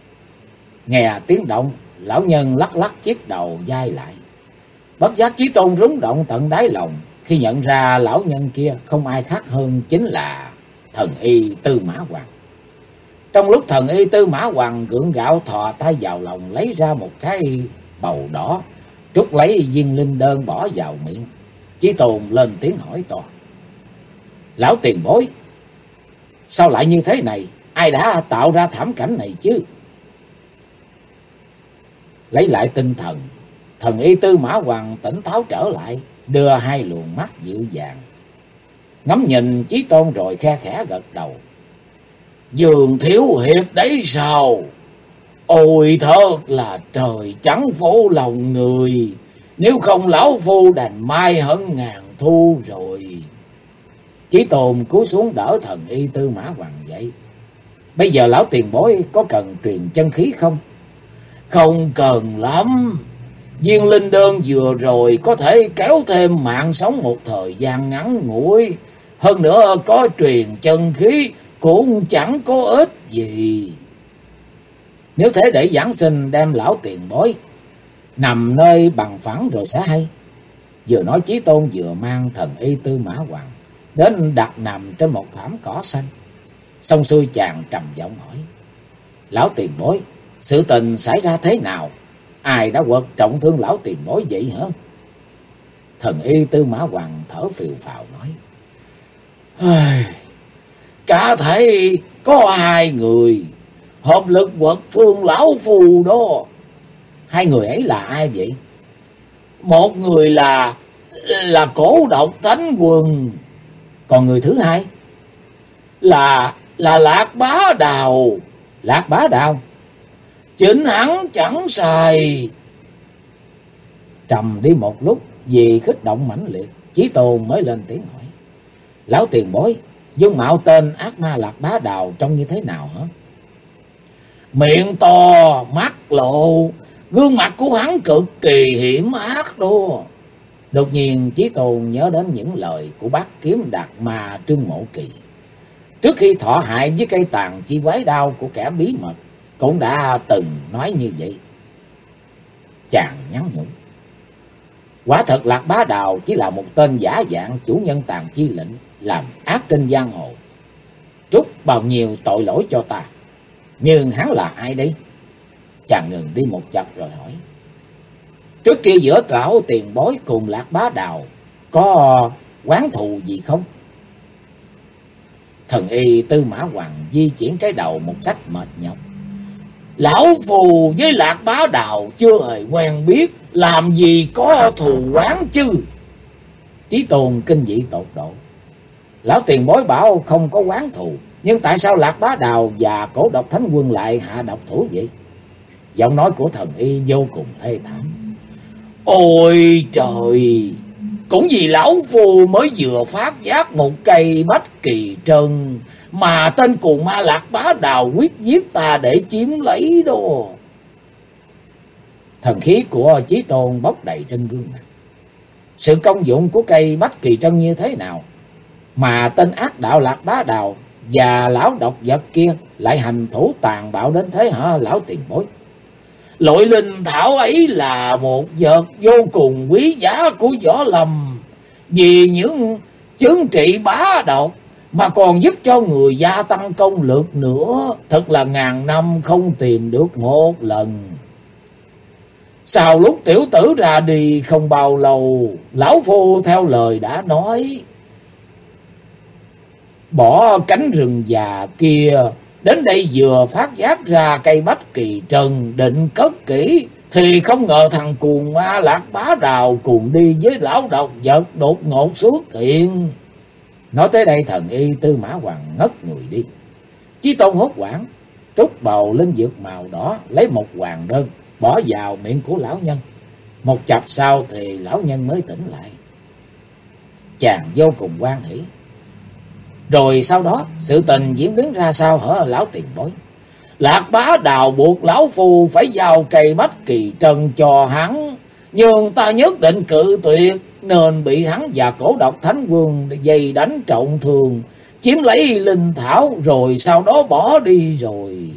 [SPEAKER 1] Nghe tiếng động, lão nhân lắc lắc chiếc đầu dai lại. Bất giác Chí Tôn rúng động tận đáy lòng khi nhận ra lão nhân kia không ai khác hơn chính là thần y Tư Mã Hoàng. Trong lúc thần y Tư Mã Hoàng gượng gạo thò tay vào lòng lấy ra một cái bầu đỏ, trút lấy viên linh đơn bỏ vào miệng. Chí Tôn lên tiếng hỏi to, lão tiền bối, sao lại như thế này? Ai đã tạo ra thảm cảnh này chứ? Lấy lại tinh thần, thần y Tư Mã Hoàng tỉnh táo trở lại, đưa hai luồng mắt dịu dàng ngắm nhìn Chí Tôn rồi khe khẽ gật đầu. Dương thiếu hiệp đấy sao? Ôi thật là trời trắng phổ lòng người, nếu không lão phu đành mai hận ngàn thu rồi. Chí Tôn cúi xuống đỡ thần y Tư Mã Hoàng dậy. Bây giờ lão tiền bối có cần truyền chân khí không? Không cần lắm. Viên linh đơn vừa rồi có thể kéo thêm mạng sống một thời gian ngắn ngủi. Hơn nữa có truyền chân khí cũng chẳng có ích gì. Nếu thế để giảng sinh đem lão tiền bối nằm nơi bằng phẳng rồi sẽ hay. Vừa nói Chí Tôn vừa mang thần y Tư Mã Hoàng đến đặt nằm trên một thảm cỏ xanh. Xong xuôi chàng trầm giọng hỏi: Lão tiền bối, sự tình xảy ra thế nào? Ai đã quật trọng thương lão tiền bối vậy hả? Thần y Tư Mã Hoàng thở phì phào nói: Cả thể có hai người hợp lực quật thương lão phù đó. Hai người ấy là ai vậy? Một người là Cổ Độc Thánh Quân. Còn người thứ hai là Lạc Bá Đào. Lạc Bá Đào? Chính hắn chẳng sai. Trầm đi một lúc vì kích động mãnh liệt, Chí Tôn mới lên tiếng hỏi: Lão tiền bối, dung mạo tên ác ma Lạc Bá Đào trông như thế nào hả? Miệng to, mắt lộ, gương mặt của hắn cực kỳ hiểm ác đó. Đột nhiên Chí Tôn nhớ đến những lời của bác kiếm đạt ma Trương Mộ Kỳ. Trước khi thọ hại với cây tàn chi quái đao của kẻ bí mật, cũng đã từng nói như vậy. Chàng nhắn nhủ: Quả thật Lạc Bá Đào chỉ là một tên giả dạng chủ nhân tàn chi lệnh, làm ác trên giang hồ, trút bao nhiêu tội lỗi cho ta. Nhưng hắn là ai đây? Chàng ngừng đi một chập rồi hỏi: Trước kia giữa lão tiền bối cùng Lạc Bá Đào có oán thù gì không? Thần y Tư Mã Hoàng di chuyển cái đầu một cách mệt nhọc: Lão phù với Lạc Bá Đào chưa hề quen biết, làm gì có thù oán chứ? Chí Tôn kinh dị tột độ: Lão tiền bối bảo không có oán thù, nhưng tại sao Lạc Bá Đào và Cổ Độc Thánh Quân lại hạ độc thủ vậy? Giọng nói của thần y vô cùng thê thảm: Ôi trời! Cũng vì lão phu mới vừa phát giác một cây bách kỳ trân mà tên cuồng ma Lạc Bá Đào quyết giết ta để chiếm lấy đó. Thần khí của Chí Tôn bốc đầy trên gương mặt. Sự công dụng của cây bách kỳ trân như thế nào mà tên ác đạo Lạc Bá Đào và lão độc vật kia lại hành thủ tàn bạo đến thế hả lão tiền bối? Loại linh thảo ấy là một vật vô cùng quý giá của Võ Lâm, vì những chướng trị bá độc mà còn giúp cho người gia tăng công lực nữa, thật là ngàn năm không tìm được một lần. Sau lúc tiểu tử ra đi không bao lâu, lão phu theo lời đã nói, bỏ cánh rừng già kia đến đây vừa phát giác ra cây bách kỳ trần định cất kỹ, thì không ngờ thằng cuồng ma Lạc Bá Đào cùng đi với lão độc vật đột ngột xuất hiện. Nói tới đây thần y Tư Mã Hoàng ngất người đi. Chí Tôn hốt hoảng trút bầu linh dược màu đỏ, lấy một hoàng đơn bỏ vào miệng của lão nhân. Một chập sau thì lão nhân mới tỉnh lại. Chàng vô cùng hoan hỉ. Rồi sau đó sự tình diễn biến ra sao hả lão tiền bối? Lạc Bá Đào buộc lão phu phải giao cây bách kỳ trần cho hắn, nhưng ta nhất định cự tuyệt, nên bị hắn và Cổ Độc Thánh Quân dày đánh trọng thương, chiếm lấy linh thảo rồi sau đó bỏ đi rồi.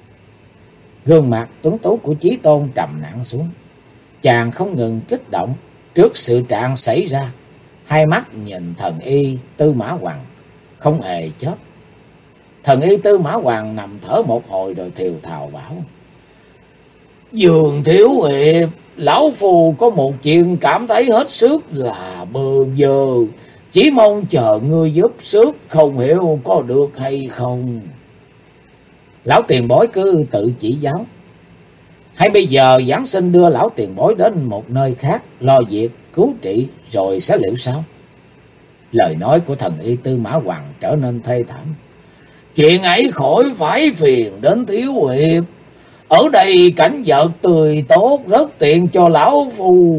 [SPEAKER 1] Gương mặt tuấn tú của Chí Tôn trầm nặng xuống. Chàng không ngừng kích động trước sự trạng xảy ra. Hai mắt nhìn thần y Tư Mã Hoàng không hề chớp. Thần y Tư Mã Hoàng nằm thở một hồi rồi thều thào bảo: Dương thiếu hiệp, lão phu có một chuyện cảm thấy hết sức là bơ vơ, chỉ mong chờ ngươi giúp sức, không hiểu có được hay không? Lão tiền bối cứ tự chỉ giáo, hay bây giờ giảng sinh đưa lão tiền bối đến một nơi khác lo việc cứu trị rồi sẽ liệu sao? Lời nói của thần y Tư Mã Hoàng trở nên thê thảm. Chuyện ấy khỏi phải phiền đến thiếu hiệp, ở đây cảnh vật tươi tốt, rất tiện cho lão phu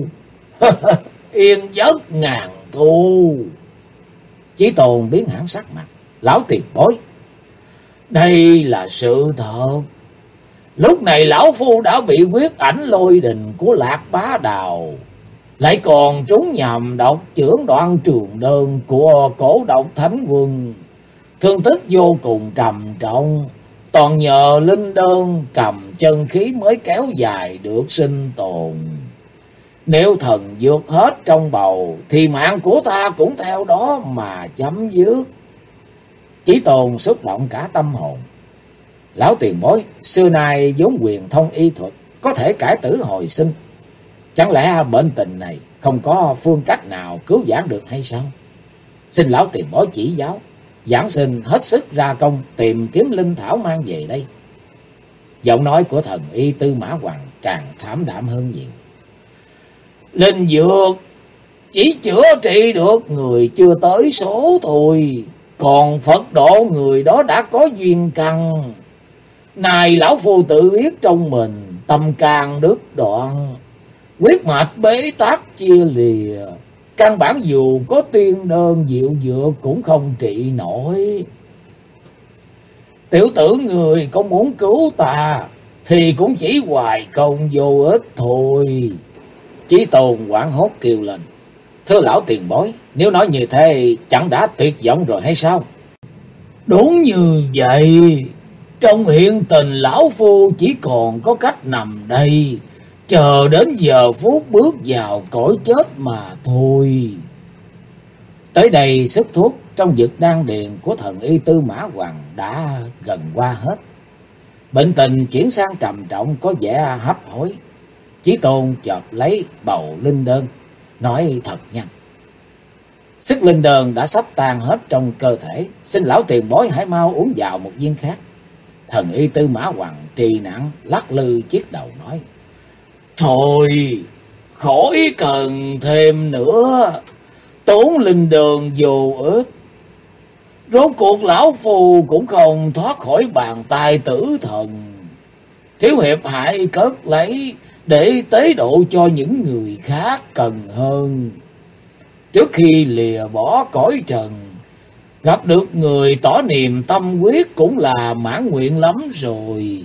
[SPEAKER 1] yên giấc ngàn thu. Chí Tôn biến hẳn sắc mặt: Lão tiền bối, đây là sự thật. Lúc này lão phu đã bị quyết ảnh lôi đình của Lạc Bá Đào, lại còn trúng nhầm độc chưởng Đoạn Trường Đơn của Cổ Độc Thánh Quân. thương tích vô cùng trầm trọng, toàn nhờ linh đơn cầm chân khí mới kéo dài được sinh tồn. Nếu thần vượt hết trong bầu thì mạng của ta cũng theo đó mà chấm dứt. Chí Tôn xúc động cả tâm hồn. Lão tiền bối, xưa nay vốn quyền thông y thuật, có thể cải tử hồi sinh. Chẳng lẽ bệnh tình này không có phương cách nào cứu vãn được hay sao? Xin lão tiền bối chỉ giáo, giảng sinh hết sức ra công tìm kiếm linh thảo mang về đây. Giọng nói của thần y Tư Mã Hoằng càng thảm đạm hơn nhiều. Linh dược chỉ chữa trị được người chưa tới số thôi, còn Phật độ người đó đã có duyên căn. Này lão phu tự biết trong mình tâm can đứt đoạn, huyết mạch bế tắc chia lìa, căn bản dù có tiên đơn diệu dược cũng không trị nổi. Tiểu tử người có muốn cứu ta thì cũng chỉ hoài công vô ích thôi. Chí Tôn hoảng hốt kêu lên. Thưa lão tiền bối, nếu nói như thế chẳng đã tuyệt vọng rồi hay sao? Đúng như vậy. Trong hiện tình lão phu chỉ còn có cách nằm đây, chờ đến giờ phút bước vào cõi chết mà thôi. Tới đây sức thuốc trong vực đan điền của thần y Tư Mã Hoằng đã gần qua hết. Bệnh tình chuyển sang trầm trọng có vẻ hấp hối. Chí Tôn chợt lấy bầu linh đơn, nói thật nhanh. Sức linh đơn đã sắp tan hết trong cơ thể, xin lão tiền bối hãy mau uống vào một viên khác. Thần y Tư Mã Hoằng trì nặng lắc lư chiếc đầu nói. Thôi, khỏi cần thêm nữa, tốn linh đơn vô ích. Rốt cuộc lão phù cũng không thoát khỏi bàn tay tử thần. Thiếu hiệp hãy cất lấy để tế độ cho những người khác cần hơn. Trước khi lìa bỏ cõi trần, gặp được người tỏ niềm tâm quyết cũng là mãn nguyện lắm rồi.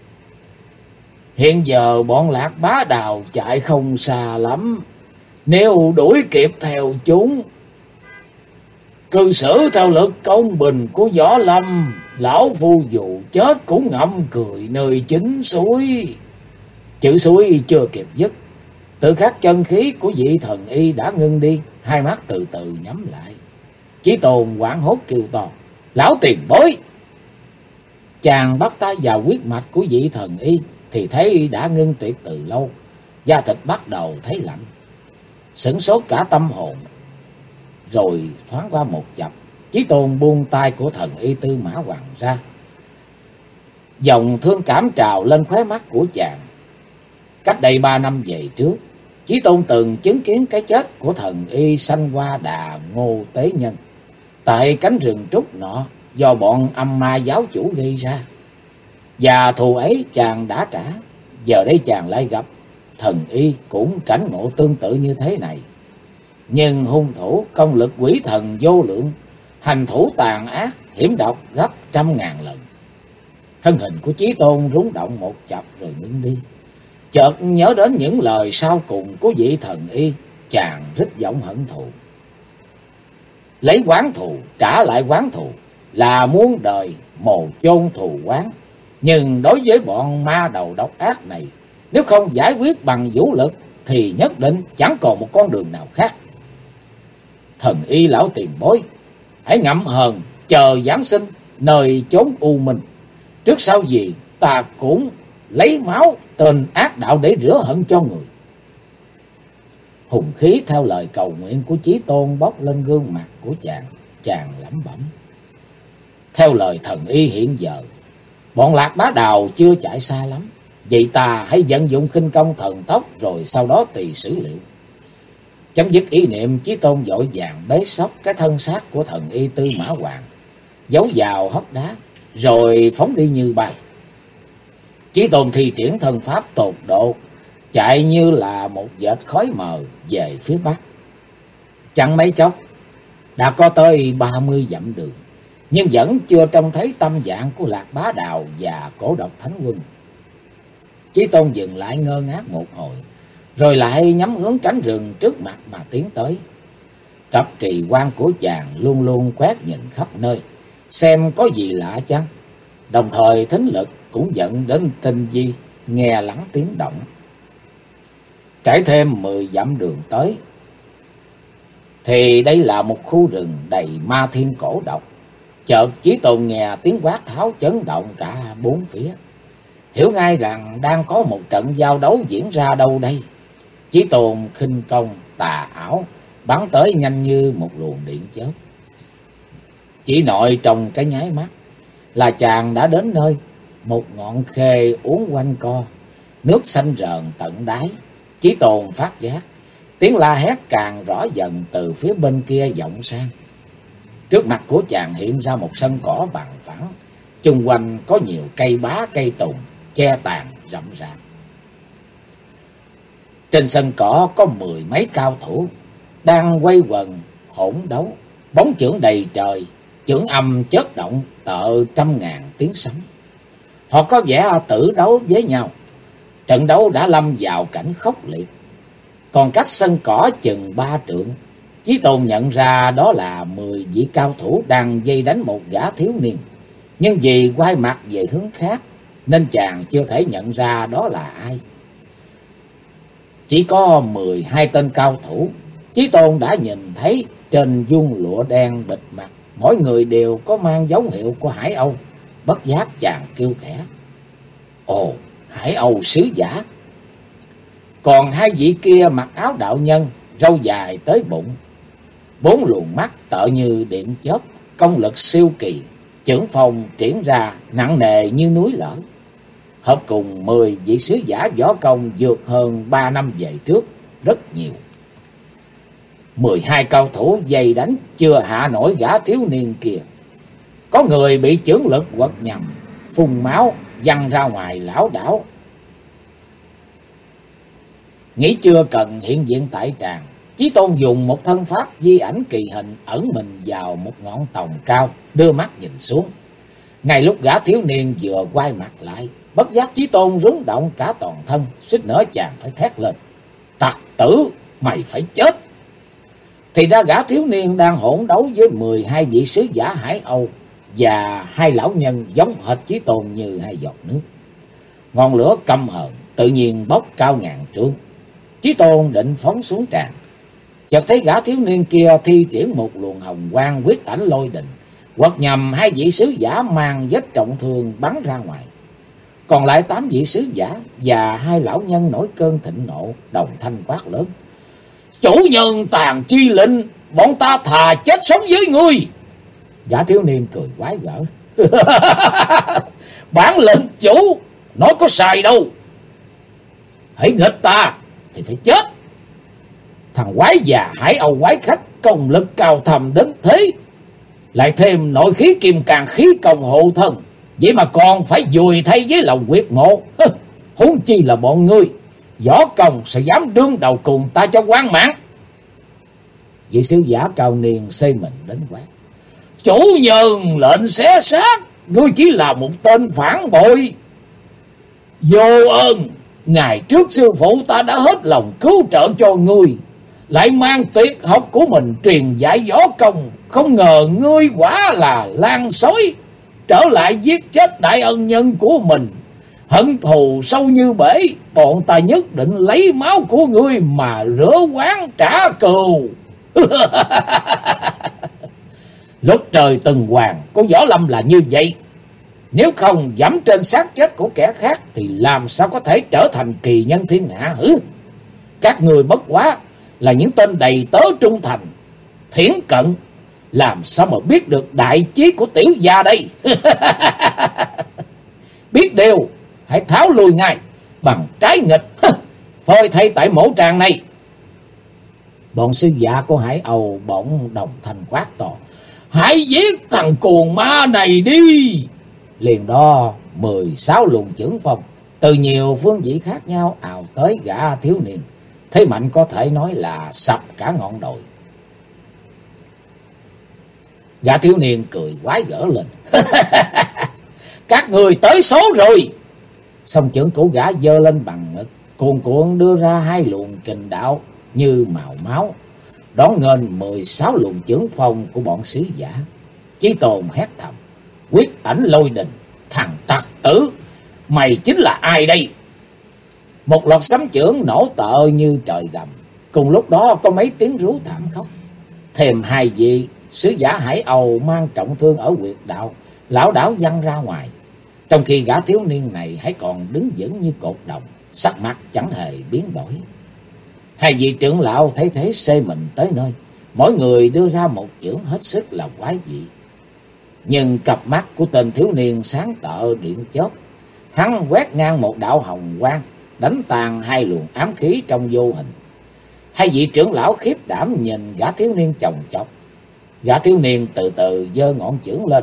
[SPEAKER 1] Hiện giờ bọn Lạc Bá Đào chạy không xa lắm, nếu đuổi kịp theo chúng, cư xử theo lực công bình của Võ Lâm, lão phu dù chết cũng ngậm cười nơi chính suối. Chữ suối chưa kịp dứt, tự khắc chân khí của vị thần y đã ngưng đi, hai mắt từ từ nhắm lại. Chí Tôn hoảng hốt kêu to. Lão tiền bối! Chàng bắt tay vào huyết mạch của vị thần y thì thấy đã ngưng tuyệt từ lâu, da thịt bắt đầu thấy lạnh. Sửng sốt cả tâm hồn. Rồi thoáng qua một chập, Chí Tôn buông tay của thần y Tư Mã Hoằng ra. Dòng thương cảm trào lên khóe mắt của chàng. Cách đây 3 năm về trước, Chí Tôn từng chứng kiến cái chết của thần y Sanh Hoa Đà Ngô Tế Nhân tại cánh rừng trúc nọ do bọn âm ma giáo chủ gây ra. Và thù ấy chàng đã trả, giờ đây chàng lại gặp thần y cũng cảnh ngộ tương tự như thế này. Nhưng hung thủ công lực quỷ thần vô lượng, hành thủ tàn ác, hiểm độc gấp 100.000 lần. Thân hình của Chí Tôn rung động một chập rồi ngưng đi. Chợt nhớ đến những lời sau cùng của vị thần y, chàng rít giọng hận thù. Lấy oán thù trả lại oán thù là muôn đời mồ chôn thù oán. Nhưng đối với bọn ma đầu độc ác này, nếu không giải quyết bằng vũ lực thì nhất định chẳng còn một con đường nào khác. Thần y lão tiền bối, hãy ngậm hờn chờ giáng sinh nơi chốn u minh. Trước sau gì ta cũng lấy máu tên ác đạo để rửa hận cho người. Hùng khí theo lời cầu nguyện của Chí Tôn bốc lên gương mặt của chàng, chàng lẩm bẩm. Theo lời thần y hiện giờ, bọn Lạc Bá Đào chưa chạy xa lắm. Vậy ta hãy vận dụng khinh công thần tốc rồi sau đó tùy xử liệu. Chấm dứt ý niệm, Chí Tôn vội vàng bế xốc cái thân xác của thần y Tư Mã Hoằng, giấu vào hốc đá, rồi phóng đi như bay. Chí Tôn thi triển thân pháp tột độ, chạy như là một vệt khói mờ về phía bắc. Chẳng mấy chốc đã có tới 30 dặm đường, nhưng vẫn chưa trông thấy tâm dạng của Lạc Bá Đào và Cổ Độc Thánh Quân. Chí Tôn dừng lại ngơ ngác một hồi, rồi lại nhắm hướng cánh rừng trước mặt mà tiến tới. Cặp kỳ quan của chàng luôn luôn quét nhìn khắp nơi, xem có gì lạ chăng. Đồng thời thính lực cũng dẫn đến tinh vi, nghe lắng tiếng động. Trải thêm 10 dặm đường tới, thì đây là một khu rừng đầy ma thiên cổ độc. Chợt Chí Tôn nghe tiếng quát tháo chấn động cả bốn phía, hiểu ngay rằng đang có một trận giao đấu diễn ra đâu đây. Chí Tôn khinh công tà ảo bắn tới nhanh như một luồng điện chớp. Chỉ nội trong cái nháy mắt là chàng đã đến nơi, một ngọn khê uốn quanh co, nước xanh rờn tận đáy. Chí Tôn phát giác tiếng la hét càng rõ dần từ phía bên kia vọng sang. Trước mặt của chàng hiện ra một sân cỏ bằng phẳng, chung quanh có nhiều cây bá cây tùng che tàn rậm rạp. Trên sân cỏ có 10 mấy cao thủ đang quay quần hỗn đấu, bóng chưởng đầy trời, chưởng âm chớp động tợ trăm ngàn tiếng sấm. Họ có vẻ tử đấu với nhau. Trận đấu đã lâm vào cảnh khốc liệt. Còn cách sân cỏ chừng 3 trượng, Chí Tôn nhận ra đó là 10 vị cao thủ đang dây đánh một gã thiếu niên. Nhưng vì quay mặt về hướng khác nên chàng chưa thể nhận ra đó là ai. Chỉ có 12 tên cao thủ, Chí Tôn đã nhìn thấy trên vuông lụa đen bịt mặt, mỗi người đều có mang dấu hiệu của Hải Âu. Bất giác chàng kêu khẽ: ồ, Hải Âu sứ giả. Còn hai vị kia mặc áo đạo nhân, râu dài tới bụng, 4 luồng mắt tợ như điện chớp, công lực siêu kỳ, chưởng phong triển ra nặng nề như núi lở. Hợp cùng 10 vị sứ giả võ công vượt hơn 3 năm về trước rất nhiều. 12 cao thủ dày đánh chưa hạ nổi gã thiếu niên kia. Có người bị chưởng lực quật nhầm, phun máu văng ra ngoài lảo đảo. Nghĩ chưa cần hiện diện tại tràng, Chí Tôn dùng một thân pháp di ảnh kỳ hình ẩn mình vào một ngọn tòng cao, đưa mắt nhìn xuống. Ngay lúc gã thiếu niên vừa quay mặt lại, bất giác Chí Tôn rúng động cả toàn thân, suýt nữa chàng phải thét lên: tặc tử, mày phải chết! Thì ra gã thiếu niên đang hỗn đấu với 12 vị sứ giả Hải Âu và hai lão nhân giống hệt Chí Tôn như hai giọt nước. Ngọn lửa căm hờn tự nhiên bốc cao ngàn trượng. Chí Tôn định phóng xuống tràng, chợt thấy gã thiếu niên kia thi triển một luồng hồng quang quyết ảnh lôi đình, quật nhầm hai vị sứ giả mang vết trọng thương bắn ra ngoài. Còn lại 8 vị sứ giả và hai lão nhân nổi cơn thịnh nộ, đồng thanh quát lớn: chủ nhân tàn chi lệnh, bọn ta thà chết sống với ngươi. Gã thiếu niên cười quái gở: bản lệnh chủ nói có sai đâu, hãy nghịch ta thì phải chết. Thằng quái già Hải Âu quái khách công lực cao thầm đến thế, lại thêm nội khí kim càn khí công hộ thân, vậy mà còn phải vùi thay với lòng quyệt mộ. Huống chi là bọn ngươi, võ công sẽ dám đương đầu cùng ta cho quán mạng. Vị sứ giả cao niên xây mình đến quát: chủ nhân lệnh xé xác, ngươi chỉ là một tên phản bội. Vô ơn, ngày trước sư phụ ta đã hết lòng cứu trợ cho ngươi, lại mang tuyệt học của mình truyền dạy võ công, không ngờ ngươi quả là lan sói, trở lại giết chết đại ân nhân của mình. Hận thù sâu như bể, bọn ta nhất định lấy máu của ngươi mà rửa oán trả cừu. Lúc trời từng hoàng của võ lâm là như vậy, nếu không dẫm trên xác chết của kẻ khác thì làm sao có thể trở thành kỳ nhân thiên hạ hử? Các người bất quá là những tên đầy tớ trung thành, thiển cận, làm sao mà biết được đại chí của tiểu gia đây? Biết điều, hãy tháo lui ngay bằng trái nghịch, phơi thay tại mổ tràng này. Bọn sứ giả của Hải Âu bỗng đồng thanh quát to: hãy giết thằng cuồng ma này đi! Liền đó 16 luồng chưởng phong từ nhiều phương vị khác nhau ào tới gã thiếu niên, thế mạnh có thể nói là sập cả ngọn đồi. Gã thiếu niên cười quái gở lên: các người tới số rồi. Song chưởng của gã giơ lên bằng ngực, cuồn cuộn đưa ra 2 luồng kình đạo như màu máu, đón nghênh 16 luồng chưởng phong của bọn sứ giả. Chí Tôn hét thầm: Quyết ảnh lôi đình, thằng tặc tử, mày chính là ai đây? Một loạt sấm chưởng nổ tợ như trời gầm. Cùng lúc đó có mấy tiếng rú thảm khóc. Thêm hai vị sứ giả Hải Âu mang trọng thương ở huyệt đạo lảo đảo văng ra ngoài. Trong khi gã thiếu niên này hãy còn đứng vững như cột đồng, sắc mặt chẳng hề biến đổi. Hai vị trưởng lão thấy thế xê mình tới nơi, mỗi người đưa ra một chưởng hết sức là quái dị. Nhưng cặp mắt của tên thiếu niên sáng tợ điện chớp, hắn quét ngang một đạo hồng quang, đánh tan hai luồng ám khí trong vô hình. Hai vị trưởng lão khiếp đảm nhìn gã thiếu niên chồng chọc. Gã thiếu niên từ từ giơ ngọn chưởng lên,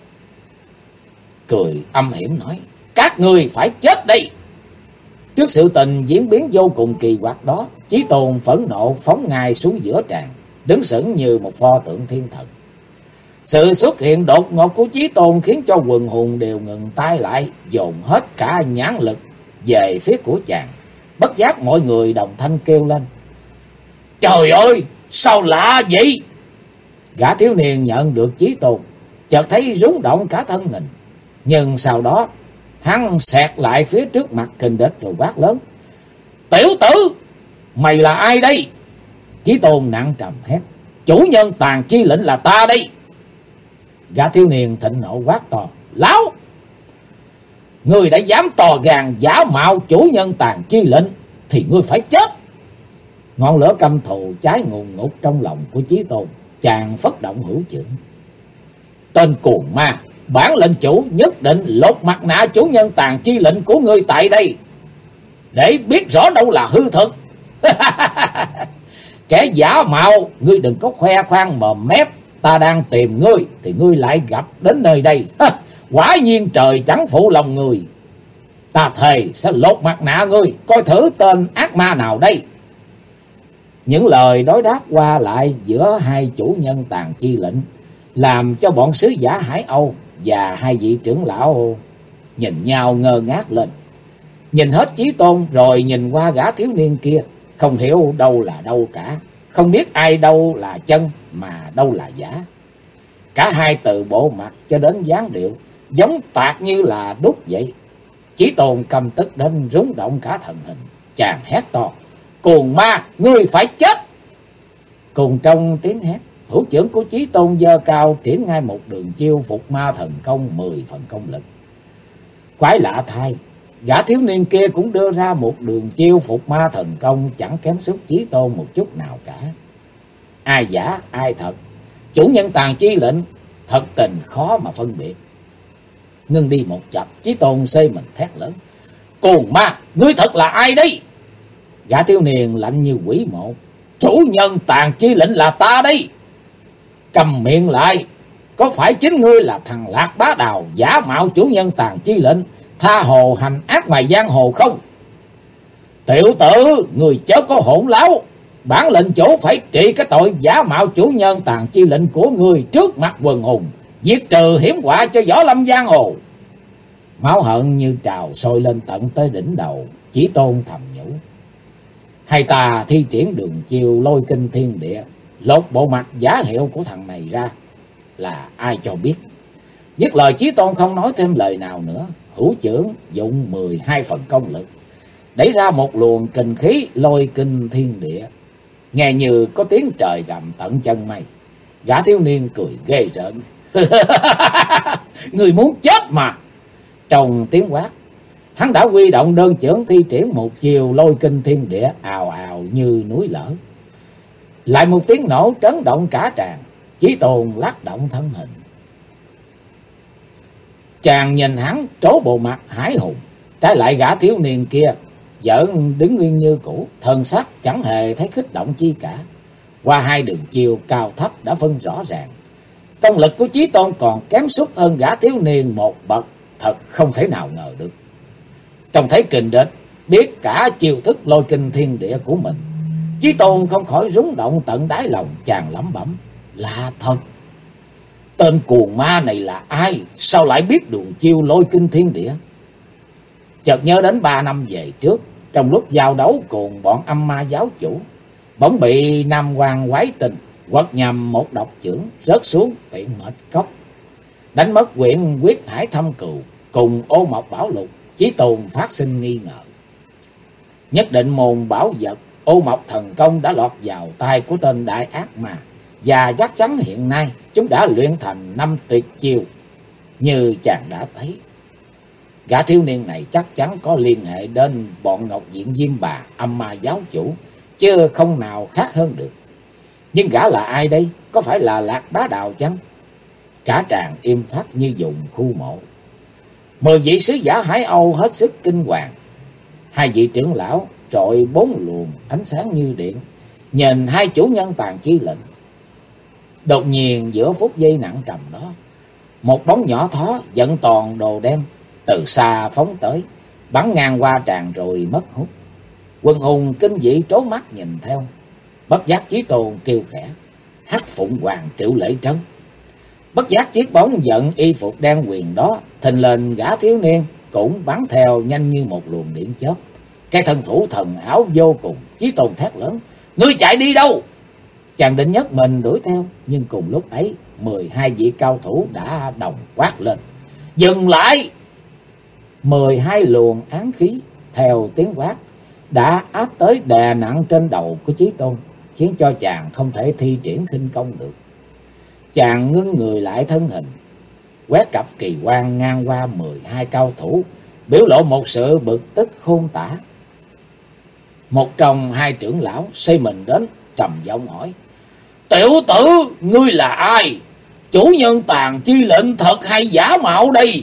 [SPEAKER 1] cười âm hiểm nói: các ngươi phải chết đi. Trước sự tình diễn biến vô cùng kỳ quặc đó, Chí Tôn phẫn nộ phóng ngay xuống giữa tràng, đứng sững như một pho tượng thiên thần. Sự xuất hiện đột ngột của Chí Tôn khiến cho quần hùng đều ngừng tay lại, dồn hết cả nhãn lực về phía của chàng. Bất giác mọi người đồng thanh kêu lên: trời ơi, sao lạ vậy? Gã thiếu niên nhận được Chí Tôn, chợt thấy rúng động cả thân mình. Nhưng sau đó hắn xẹt lại phía trước mặt kình địch rồi quát lớn: tiểu tử, mày là ai đây? Chí Tôn nặng trầm hét: chủ nhân Tàn Chi lệnh là ta đây. Gã thiếu niên thịnh nộ quát to: láo, ngươi đã dám tò gan giả mạo chủ nhân Tàn Chi lệnh thì ngươi phải chết. Ngọn lửa căm thù cháy ngùn ngụt trong lòng của Chí Tôn, chàng phất động hữu chưởng: tên cuồng ma, bản lệnh chủ nhất định lột mặt nạ chủ nhân Tàn Chi lệnh của ngươi tại đây, để biết rõ đâu là hư thực. Kẻ giả mạo, ngươi đừng có khoe khoang mồm mép, ta đang tìm ngươi thì ngươi lại gặp đến nơi đây. Quả nhiên trời chẳng phụ lòng người. Ta thề sẽ lột mặt nạ ngươi, coi thử tên ác ma nào đây. Những lời đối đáp qua lại giữa hai chủ nhân Tàn Chi lệnh làm cho bọn sứ giả Hải Âu và hai vị trưởng lão nhìn nhau ngơ ngác lên. Nhìn hết Chí Tôn rồi nhìn qua gã thiếu niên kia, không hiểu đâu là đâu cả, không biết ai đâu là chân mà đâu là giả. Cả hai từ bộ mặt cho đến dáng điệu giống tạc như là đúc vậy. Chí Tôn căm tức đến rúng động cả thần hình, chàng hét to: cuồng ma, ngươi phải chết. Cùng trong tiếng hét, hữu chưởng của Chí Tôn giơ cao triển ngay một đường chiêu phục ma thần công 10 phần công lực. Quái lạ thay, gã thiếu niên kia cũng đưa ra một đường chiêu phục ma thần công chẳng kém sức Chí Tôn một chút nào cả. Ai giả ai thật, chủ nhân Tàn Chi lệnh thật tình khó mà phân biệt. Ngưng đi một chập, Chí Tôn xây mình thét lớn: cuồng ma, ngươi thật là ai đấy? Gã thiếu niên lạnh như quỷ mộ: chủ nhân Tàn Chi lệnh là ta đấy. Cầm miệng lại, có phải chính ngươi là thằng Lạc Bá Đào giả mạo chủ nhân Tàn Chi lệnh, tha hồ hành ác ngoài giang hồ không? Tiểu tử, người chớ có hỗn láo, bản lệnh chủ phải trị cái tội giả mạo chủ nhân Tàn Chi lệnh của ngươi trước mặt quần hùng, diệt trừ hiểm họa cho võ lâm giang hồ. Máu hận như trào sôi lên tận tới đỉnh đầu, Chí Tôn thầm nhủ: hay ta thi triển đường chiêu lôi kinh thiên địa, lột bộ mặt giả hiệu của thằng này ra, là ai cho biết. Dứt lời, Chí Tôn không nói thêm lời nào nữa, hữu chưởng dụng 12 phần công lực, đẩy ra một luồng kình khí lôi kinh thiên địa, nghe như có tiếng trời gầm tận chân mây. Gã thiếu niên cười ghê rợn: người muốn chết mà. Trong tiếng quát, hắn đã huy động đơn chưởng thi triển một chiều lôi kinh thiên địa, ào ào như núi lở. Lại một tiếng nổ trấn động cả tràng. Chí Tôn lắc động thân hình. Chàng nhìn hắn trố bộ mặt hãi hùng, trái lại gã thiếu niên kia vẫn đứng nguyên như cũ, thân sắc chẳng hề thấy kích động chi cả. Qua hai đường chiều cao thấp đã phân rõ ràng, công lực của Chí Tôn còn kém sút hơn gã thiếu niên một bậc, thật không thể nào ngờ được. Trông thấy kình địch biết cả chiêu thức lôi kinh thiên địa của mình, Chí Tôn không khỏi rúng động tận đáy lòng, chàng lẩm bẩm: là thật. Tên cuồng ma này là ai? Sao lại biết đường chiêu lôi kinh thiên địa? Chợt nhớ đến 3 năm về trước, trong lúc giao đấu cùng bọn âm ma giáo chủ, bỗng bị Nam Hoàng quái tình quật nhầm một độc chưởng, rớt xuống tiện mệt cốc. Đánh mất quyển Quyết Hải Thâm Cừu cùng Ô Mộc Bảo Lục, Chí Tôn phát sinh nghi ngờ. Nhất định môn bảo vật Ô Mộc Thần Công đã lọt vào tay của tên đại ác ma, và chắc chắn hiện nay chúng đã luyện thành 5 tuyệt chiêu như chàng đã thấy. Gã thiếu niên này chắc chắn có liên hệ đến bọn Ngọc Diện Diêm Bà, Âm Ma giáo chủ, chứ không nào khác hơn được. Nhưng gã là ai đây? Có phải là Lạc Bá Đào chăng? Cả tràng im phắt như vùng khu mộ. 10 vị sứ giả Hải Âu hết sức kinh hoàng. 2 vị trưởng lão trội 4 luồng ánh sáng như điện, nhìn 2 chủ nhân Tàn Chi Lệnh. Đột nhiên giữa phút giây nặng trầm đó, một bóng nhỏ thó dẫn toàn đồ đen từ xa phóng tới, bắn ngang qua tràn rồi mất hút. Quần hùng kinh dị trố mắt nhìn theo. Bất giác Chí Tôn kêu khẽ: Hắc Phụng Hoàng Triệu Lễ Trấn. Bất giác chiếc bóng giận y phục đen quyền đó thình lình gã thiếu niên cũng bắn theo nhanh như một luồng điện chớp. Cái thân thủ thần ảo vô cùng. Chí Tôn thét lớn: Ngươi chạy đi đâu? Chàng định nhấc mình đuổi theo, nhưng cùng lúc ấy 12 vị cao thủ đã đồng quát lên: Dừng lại! 12 luồng án khí theo tiếng quát đã áp tới đè nặng trên đầu của Chí Tôn, khiến cho chàng không thể thi triển khinh công được. Chàng ngưng người lại thân hình, quét cặp kỳ quan ngang qua 12 cao thủ, biểu lộ một sự bực tức khôn tả. Một trong 2 trưởng lão xây mình đến, trầm giọng hỏi: Tiểu tử, ngươi là ai? Chủ nhân Tàn Chi Lệnh thật hay giả mạo đây?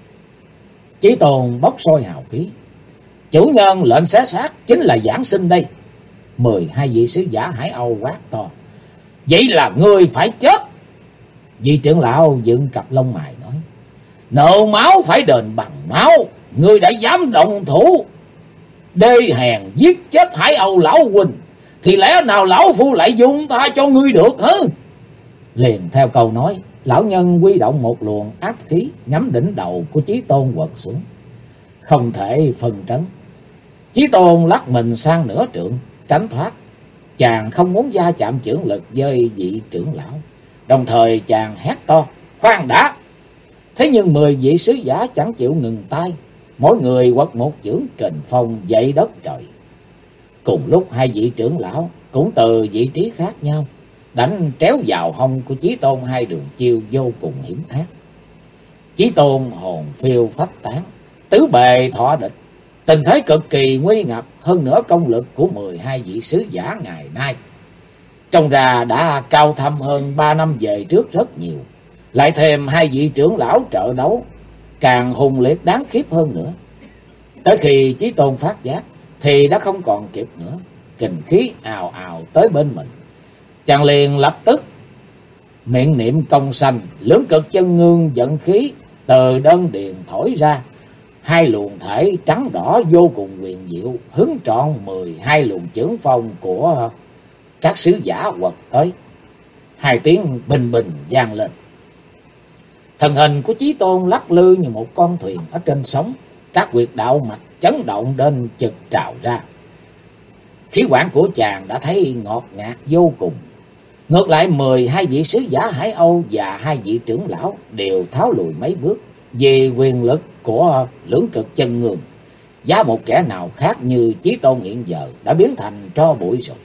[SPEAKER 1] Chí Tôn bốc sôi hào khí: Chủ nhân lệnh xé xác chính là Giảng Sinh đây. 12 vị sứ giả Hải Âu quát to: Vậy là ngươi phải chết! Vị trưởng lão dựng cặp lông mày nói: Nợ máu phải đền bằng máu. Ngươi đã dám động thủ đê hèn giết chết Hải Âu lão huynh, thì lẽ nào lão phu lại dung tha cho ngươi được hả? Liền theo câu nói, lão nhân huy động một luồng áp khí nhắm đỉnh đầu của Chí Tôn quật xuống. Không thể phân trấn. Chí Tôn lắc mình sang nửa trượng tránh thoát. Chàng không muốn va chạm chưởng lực với vị trưởng lão. Đồng thời chàng hét to: Khoan đã! Thế nhưng 10 vị sứ giả chẳng chịu ngừng tay, mỗi người quật một chưởng kình phong dậy đất trời. Cùng lúc 2 vị trưởng lão cũng từ vị trí khác nhau đánh tréo vào hông của Chí Tôn 2 đường chiêu vô cùng hiểm ác. Chí Tôn hồn phiêu phách tán, tứ bề thọ địch, tình thế cực kỳ nguy ngập. Hơn nữa công lực của 12 vị sứ giả ngày nay trông ra đã cao thâm hơn 3 năm về trước rất nhiều. Lại thêm 2 vị trưởng lão trợ đấu, càng hùng liệt đáng khiếp hơn nữa. Tới khi Chí Tôn phát giác thì đã không còn kịp nữa. Kình khí ào ào tới bên mình, chàng liền lập tức miệng niệm công sanh, lưỡng cực chân ngương dẫn khí từ đơn điền thổi ra. 2 luồng thể trắng đỏ vô cùng huyền diệu hứng trọn 12 luồng chưởng phong của các sứ giả quật tới. 2 tiếng bình bình vang lên. Thần hình của Chí Tôn lắc lư như một con thuyền ở trên sóng. Các huyệt đạo mạch chấn động đến chực trào ra. Khí quản của chàng đã thấy ngọt ngạt vô cùng. Ngược lại 12 vị sứ giả Hải Âu và 2 vị trưởng lão đều tháo lùi mấy bước vì quyền lực của lưỡng cực chân ngương. Giá một kẻ nào khác như Chí Tôn hiện giờ đã biến thành tro bụi rồi.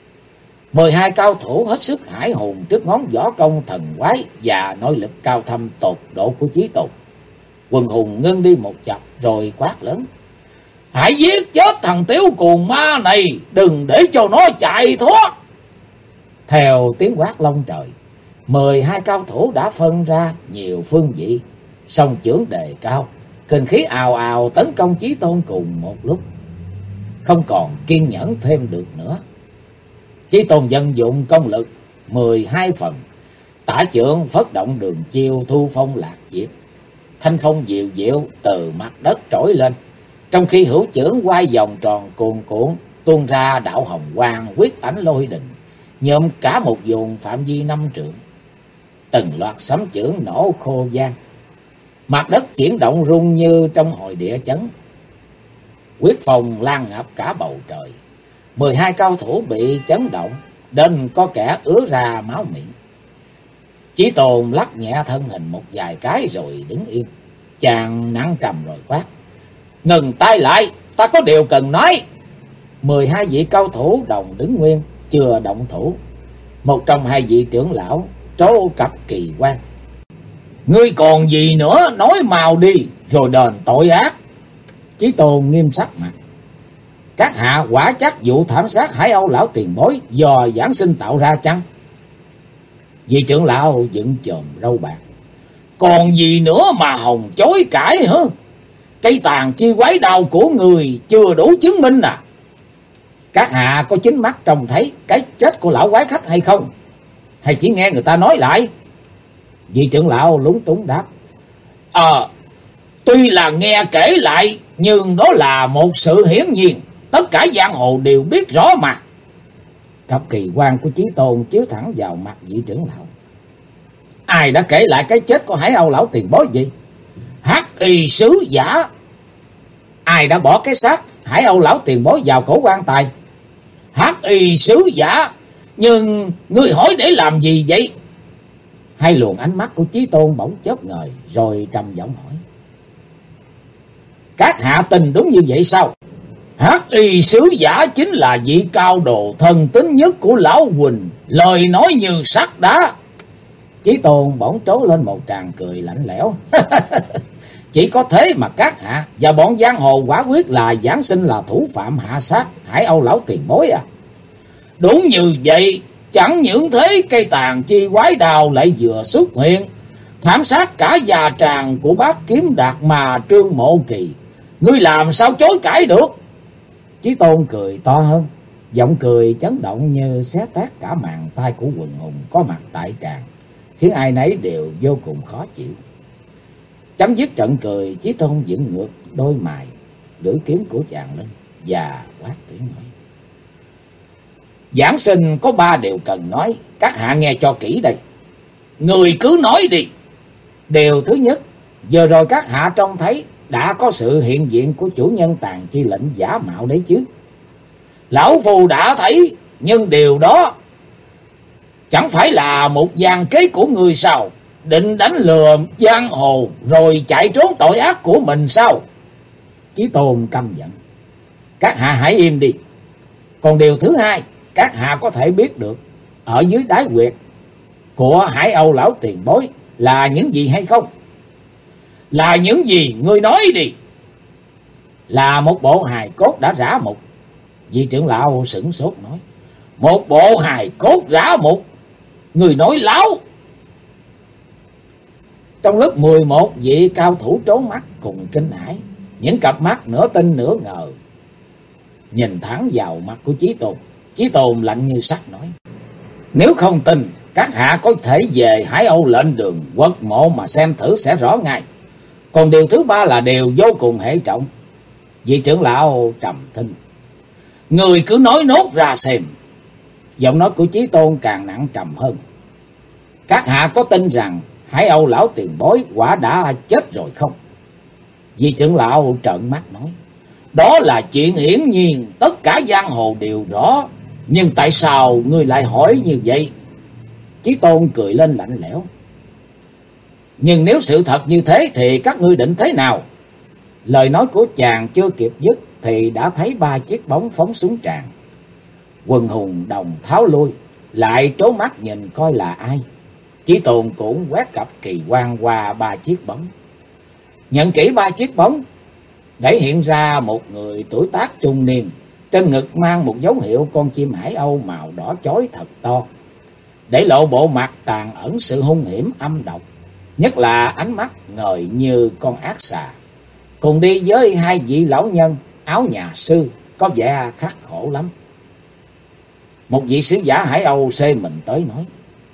[SPEAKER 1] 12 cao thủ hết sức hải hùng trước ngón võ công thần quái và nội lực cao thâm tột độ của Chí Tôn. Quần hùng ngưng đi một chập rồi quát lớn: Hãy giết chết thằng tiểu cuồng ma này, đừng để cho nó chạy thoát! Theo tiếng quát long trời, 12 cao thủ đã phân ra nhiều phương vị, song chưởng đề cao, kình khí ào ào tấn công Chí Tôn cùng một lúc. Không còn kiên nhẫn thêm được nữa, Chí Tôn vận dụng công lực 12 phần, tả chưởng phất động đường chiêu thu phong lạc diệp, thanh phong diệu diệu từ mặt đất trỗi lên, trong khi hữu chưởng quay vòng tròn cuồn cuộn tuôn ra đạo hồng quang quyết ảnh lôi đình, nhuộm cả một vùng phạm vi 5 trượng. Từng loạt sấm chưởng nổ khô vang, mặt đất chuyển động rung như trong hồi địa chấn. Quyết phong lan ngập cả bầu trời. 12 cao thủ bị chấn động đến có kẻ ứa ra máu miệng. Chí Tôn lắc nhẹ thân hình một vài cái rồi đứng yên. Chàng nặng trầm rồi quát: ngừng tay lại, ta có điều cần nói. 12 vị cao thủ đồng đứng nguyên, chưa động thủ. Một trong hai vị trưởng lão trố cặp Kỳ Quan: ngươi còn gì nữa, nói mau đi, rồi đền tội ác. Chí Tôn nghiêm sắc mặt: các hạ quả chắc vụ thảm sát Hải Âu lão tiền bối do Giảng Sinh tạo ra chăng? Vị trưởng lão dựng chòm râu bạc: còn gì nữa mà hòng chối cãi hả? Cây tàn chi quái đao của người chưa đủ chứng minh à? Các hạ có chính mắt trông thấy cái chết của lão quái khách hay không? Hay chỉ nghe người ta nói lại? Vị trưởng lão lúng túng đáp: tuy là nghe kể lại, nhưng đó là một sự hiển nhiên, tất cả giang hồ đều biết rõ mà. Cặp Kỳ Quan của Chí Tôn chiếu thẳng vào mặt vị trưởng lão: ai đã kể lại cái chết của Hải Âu lão tiền bối gì? Hắc y sứ giả. Ai đã bỏ cái xác Hải Âu lão tiền bối vào cổ quan tài? Hắc y sứ giả. Nhưng ngươi hỏi để làm gì vậy? Hai luồng ánh mắt của Chí Tôn bỗng chớp ngời, rồi trầm giọng hỏi: các hạ tin đúng như vậy sao? Hắc y sứ giả chính là vị cao đồ thần tín nhất của lão Huỳnh, lời nói như sắt đá. Chí Tôn bỗng trố lên một tràng cười lạnh lẽo: chỉ có thế mà các hạ và bọn giang hồ quả quyết là Giảng Sinh là thủ phạm hạ sát Hải Âu lão tiền bối à? Đúng như vậy, chẳng những thế cây tàn chi quái đào lại vừa xuất hiện, thảm sát cả già tràng của bác Kiếm Đạt mà Trương Mộ Kỳ. Ngươi làm sao chối cãi được? Chí Tôn cười to hơn, giọng cười chấn động như xé tát cả màn tai của quần hùng có mặt tại tràng, khiến ai nấy đều vô cùng khó chịu. Chấm dứt trận cười, Chí Tôn dựng ngược đôi mày, lưỡi kiếm của chàng lên và quát tiếng nói: Giảng Sinh có 3 điều cần nói, các hạ nghe cho kỹ đây. Người cứ nói đi. Điều thứ nhất, vừa rồi các hạ trông thấy đã có sự hiện diện của chủ nhân tàn chi lệnh giả mạo đấy chứ? Lão phù đã thấy, nhưng điều đó chẳng phải là một gian kế của người sao? Định đánh lừa giang hồ rồi chạy trốn tội ác của mình sao? Chí Tôn căm giận: các hạ hãy im đi. Còn điều thứ hai, các hạ có thể biết được ở dưới đáy huyệt của Hải Âu lão tiền bối là những gì hay không? Là những gì? Ngươi nói đi. Là một bộ hài cốt đã rã mục. Vị trưởng lão sửng sốt nói: một bộ hài cốt rã mục? Người nói láo. Trong lúc 11 vị cao thủ trốn mắt cùng kinh hãi, những cặp mắt nửa tin nửa ngờ nhìn thẳng vào mặt của Chí Tôn. Chí Tôn lạnh như sắt nói: nếu không tin, các hạ có thể về Hải Âu lệnh đường quật mộ mà xem thử sẽ rõ ngay. Còn điều thứ 3 là điều vô cùng hệ trọng. Vị trưởng lão trầm thinh: người cứ nói nốt ra xem. Giọng nói của Chí Tôn càng nặng trầm hơn: các hạ có tin rằng Hải Âu lão tiền bối quả đã chết rồi không? Vị trưởng lão trợn mắt nói: đó là chuyện hiển nhiên, tất cả giang hồ đều rõ. Nhưng tại sao ngươi lại hỏi như vậy? Chí Tôn cười lên lạnh lẽo: nhưng nếu sự thật như thế thì các ngươi định thế nào? Lời nói của chàng chưa kịp dứt thì đã thấy 3 chiếc bóng phóng xuống tràn. Quần hùng đồng tháo lui, lại trố mắt nhìn coi là ai. Chí Tôn cũng quét cặp Kỳ Quan qua 3 chiếc bóng. Nhận kỹ 3 chiếc bóng, để hiện ra một người tuổi tác trung niên, trên ngực mang một dấu hiệu con chim Hải Âu màu đỏ chói thật to, để lộ bộ mặt tàn ẩn sự hung hiểm âm độc, nhất là ánh mắt ngời như con ác xà. Cùng đi với 2 vị lão nhân áo nhà sư, có vẻ khắc khổ lắm. Một vị sứ giả Hải Âu xê mình tới nói: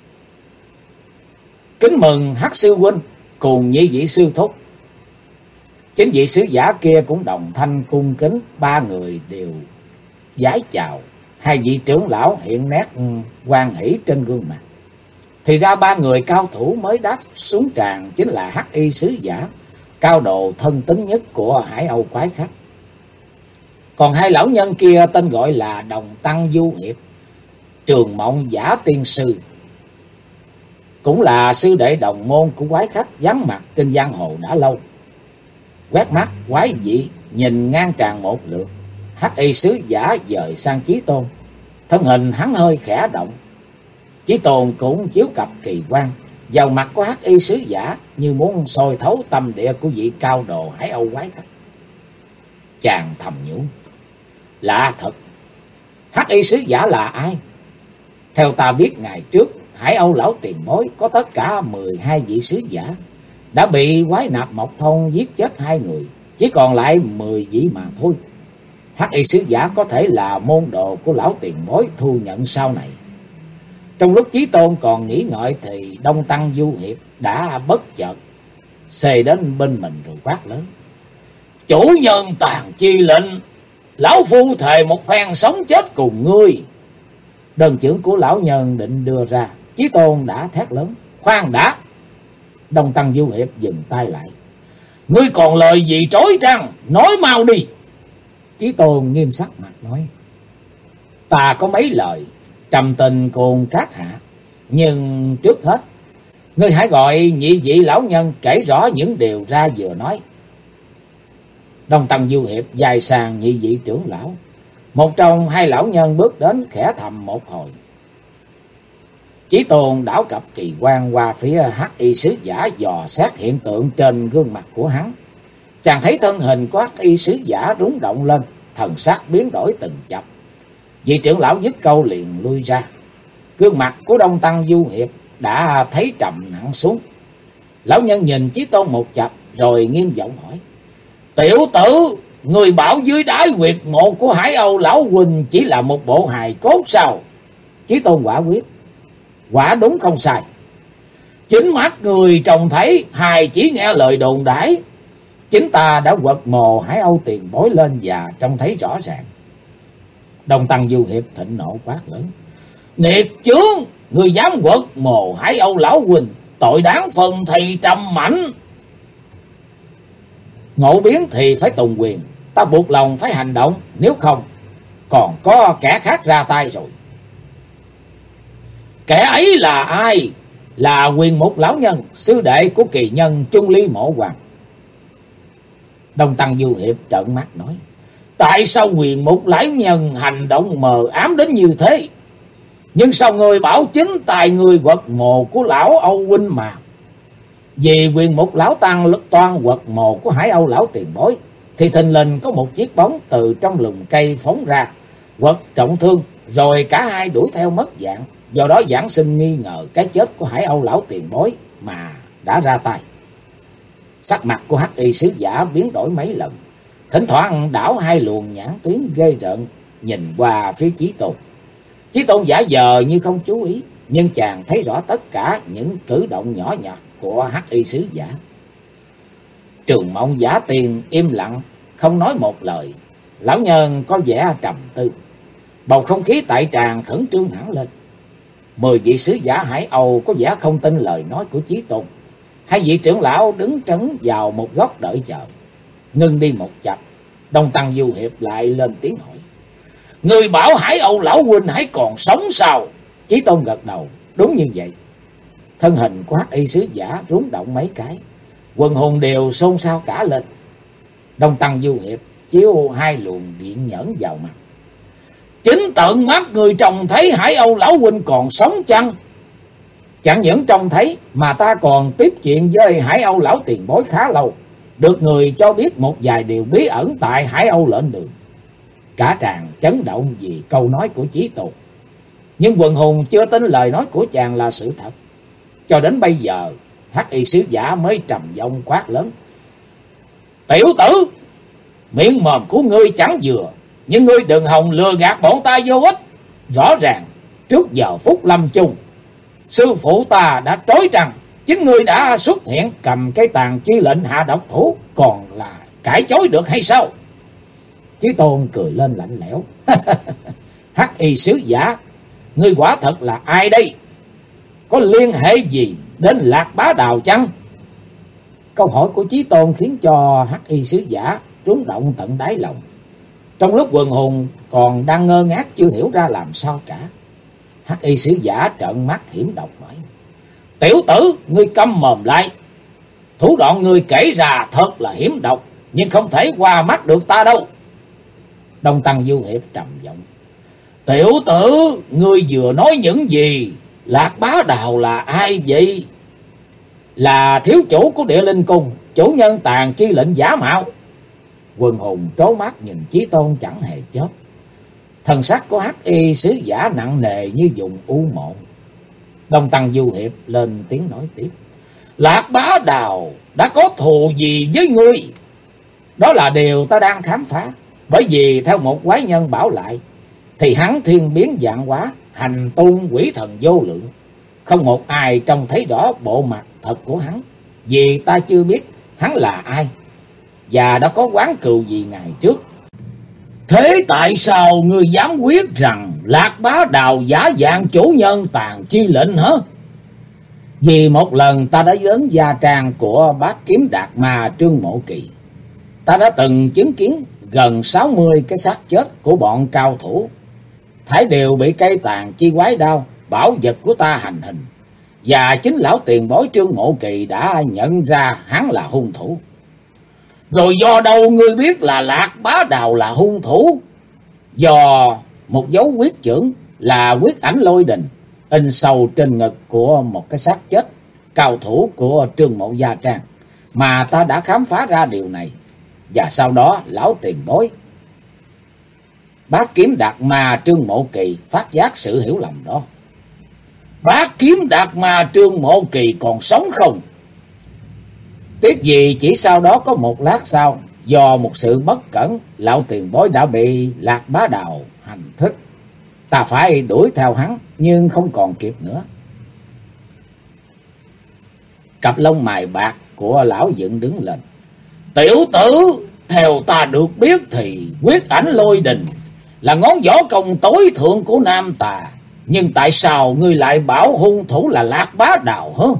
[SPEAKER 1] kính mừng Hắc sư huynh cùng nhị vị sư thúc. Chính vị sứ giả kia cũng đồng thanh cung kính, 3 người đều vái chào. 2 vị trưởng lão hiện nét hoan hỷ trên gương mặt. Thì ra 3 người cao thủ mới đáp xuống tràng chính là Hắc y sứ giả, cao độ thân tín nhất của Hải Âu quái khách. Còn 2 lão nhân kia tên gọi là Đồng Tăng Du Hiệp, Trường Mộng Giả Tiên Sư. cũng là sư đệ đồng môn của quái khách vắng mặt trên giang hồ đã lâu. Quét mắt quái dị nhìn ngang tràn một lượt, Hắc Y sứ giả dời sang Chí Tôn. Thân hình hắn hơi khẽ động. Chí Tôn cũng chiếu cặp kỳ quan vào mặt của Hắc Y sứ giả, như muốn soi thấu tâm địa của vị cao đồ Hải Âu quái khách. Chàng thầm nhủ, lạ thật, Hắc Y sứ giả là ai? Theo ta biết, ngày trước Hải Âu lão tiền bối có tất cả 12 vị sứ giả, đã bị quái nạp Mộc Thôn giết chết 2 người, chỉ còn lại 10 vị mà thôi. Hắc Y sứ giả có thể là môn đồ của lão tiền bối thu nhận sau này. Trong lúc Chí Tôn còn nghĩ ngợi thì Đông Tăng Du Hiệp đã bất chợt xề đến bên mình rồi quát lớn: chủ nhân tàn chi lệnh, lão phu thề một phen sống chết cùng ngươi. Đơn chưởng của lão nhân định đưa ra, Chí Tôn đã thét lớn: khoan đã! Đông Tăng Du Hiệp dừng tay lại. Ngươi còn lời gì trối trăng, nói mau đi. Chí Tôn nghiêm sắc mặt nói: ta có mấy lời trầm tình cùng các hạ, nhưng trước hết ngươi hãy gọi nhị vị lão nhân kể rõ những điều ra vừa nói. Đông Tăng Du Hiệp dài sang nhị vị trưởng lão. Một trong 2 lão nhân bước đến khẽ thầm một hồi. Chí Tôn đảo cặp kỳ quan qua phía Hắc Y sứ giả, dò xét hiện tượng trên gương mặt của hắn. Chàng thấy thân hình của Hắc Y sứ giả rung động lên, thần sắc biến đổi từng chập. Vị trưởng lão dứt câu liền lui ra. Gương mặt của Đông Tăng Du Hiệp đã thấy trầm nặng xuống. Lão nhân nhìn Chí Tôn một chập rồi nghiêm giọng hỏi: tiểu tử, người bảo dưới đáy huyệt mộ của Hải Âu lão huynh chỉ là một bộ hài cốt sao? Chí Tôn quả quyết: quả đúng không sai. Chính mắt người trông thấy, hài chỉ nghe lời đồn đãi. Chính ta đã quật mồ Hải Âu tiền bối lên và trông thấy rõ ràng. Đông Tăng Du Hiệp thịnh nộ quát lớn: nghiệt chướng, người dám quật mồ Hải Âu lão huynh, tội đáng phần thì trầm mảnh. Ngộ biến thì phải tùng quyền, ta buộc lòng phải hành động, nếu không còn có kẻ khác ra tay rồi. Kẻ ấy là ai? Là Quyền Mục lão nhân, sư đệ của kỳ nhân Trung Ly Mộ Hoàng. Đông Tăng Du Hiệp trợn mắt nói: tại sao Quyền Mục lão nhân hành động mờ ám đến như thế? Nhưng sao người bảo chính tài người quật mồ của lão Âu huynh mà? Vì Quyền Mục lão tăng toan quật mồ của Hải Âu lão tiền bối, thì thình lình có một chiếc bóng từ trong lùm cây phóng ra, quật trọng thương, rồi cả hai đuổi theo mất dạng. Do đó giảng sinh nghi ngờ cái chết của Hải Âu lão tiền bối mà đã ra tay. Sắc mặt của Hắc Y sứ giả biến đổi mấy lần, thỉnh thoảng đảo 2 luồng nhãn tuyến ghê rợn nhìn qua phía Chí Tôn. Chí Tôn giả vờ như không chú ý, nhưng chàng thấy rõ tất cả những cử động nhỏ nhặt của Hắc Y sứ giả. Trường Mộng Giả Tiền im lặng không nói một lời. Lão nhân có vẻ trầm tư. Bầu không khí tại tràng khẩn trương hẳn lên. 10 vị sứ giả Hải Âu có vẻ không tin lời nói của Chí Tôn. 2 vị trưởng lão đứng trấn vào một góc đợi chờ. Ngưng đi một chập, Đông Tăng Du Hiệp lại lên tiếng hỏi: người bảo Hải Âu lão huynh hãy còn sống sao? Chí Tôn gật đầu: đúng như vậy. Thân hình của Hắc Y sứ giả rúng động mấy cái, quần hùng đều xôn xao cả lên. Đông Tăng Du Hiệp chiếu 2 luồng điện nhẫn vào mặt: chính tận mắt người trông thấy Hải Âu lão huynh còn sống chăng? Chẳng những trông thấy mà ta còn tiếp chuyện với Hải Âu lão tiền bối khá lâu, được người cho biết một vài điều bí ẩn tại Hải Âu lệnh đường. Cả tràng chấn động vì câu nói của Chí Tôn, nhưng quần hùng chưa tin lời nói của chàng là sự thật. Cho đến bây giờ, Hắc Y sứ giả mới trầm giọng quát lớn: tiểu tử, miệng mồm của ngươi chẳng vừa, nhưng ngươi đừng hòng lừa gạt bọn ta vô ích. Rõ ràng trước giờ phút lâm chung, sư phụ ta đã trói rằng chính ngươi đã xuất hiện cầm cái tàn chi lệnh hạ độc thủ, còn là cãi chối được hay sao? Chí Tôn cười lên lạnh lẽo: Hắc Y sứ giả, ngươi quả thật là ai đây? Có liên hệ gì đến Lạc Bá Đào chăng? Câu hỏi của Chí Tôn khiến cho Hắc Y sứ giả rúng động tận đáy lòng. Trong lúc quần hùng còn đang ngơ ngác chưa hiểu ra làm sao cả, Hắc Y sứ giả trợn mắt hiểm độc nói: Tiểu tử, ngươi câm mồm lại. Thủ đoạn ngươi kể ra thật là hiểm độc, nhưng không thể qua mắt được ta đâu. Đông Tăng Du Hiệp trầm giọng. Tiểu tử, ngươi vừa nói những gì? Lạc Bá Đào là ai vậy? Là thiếu chủ của Địa Linh Cung, chủ nhân tàn chi lệnh giả mạo. Quần hùng trố mắt nhìn Chí Tôn chẳng hề chớp. Thần sắc của Hắc Y sứ giả nặng nề như dùng u mộ. Đông Tăng Du Hiệp lên tiếng nói tiếp. Lạc Bá Đào đã có thù gì với ngươi? Đó là điều ta đang khám phá. Bởi vì theo một quái nhân bảo lại, thì hắn thiên biến vạn hóa, hành tung quỷ thần vô lượng. Không một ai trông thấy rõ bộ mặt thật của hắn. Vì ta chưa biết hắn là ai, và đã có oán cừu gì ngày trước. Thế tại sao ngươi dám quyết rằng Lạc Bá Đào giả dạng chủ nhân tàn chi lệnh hả? Vì một lần ta đã đến gia trang của Bát Kiếm Đạt Ma Trương Mộ Kỳ. Ta đã từng chứng kiến gần 60 cái xác chết của bọn cao thủ. Thảy đều bị cây tàn chi quái đao, bảo vật của ta hành hình. Và chính lão tiền bối Trương Mộ Kỳ đã nhận ra hắn là hung thủ. Rồi do đâu ngươi biết là Lạc Bá Đào là hung thủ? Do một dấu huyết chưởng là huyết ảnh lôi đình in sâu trên ngực của một cái xác chết cao thủ của Trương Mộ Gia Trang, mà ta đã khám phá ra điều này. Và sau đó lão tiền bối Bát Kiếm Đạt Ma Trương Mộ Kỳ phát giác sự hiểu lầm đó. Bát Kiếm Đạt Ma Trương Mộ Kỳ còn sống không? Tiếc gì chỉ sau đó có một lát sau, do một sự bất cẩn, lão tiền bối đã bị Lạc Bá Đào hành thích. Ta phải đuổi theo hắn, nhưng không còn kịp nữa. Cặp lông mày bạc của lão dựng đứng lên. Tiểu tử, theo ta được biết thì huyết ảnh lôi đình là ngón võ công tối thượng của Nam Tà. Nhưng tại sao ngươi lại bảo hung thủ là Lạc Bá Đào hả?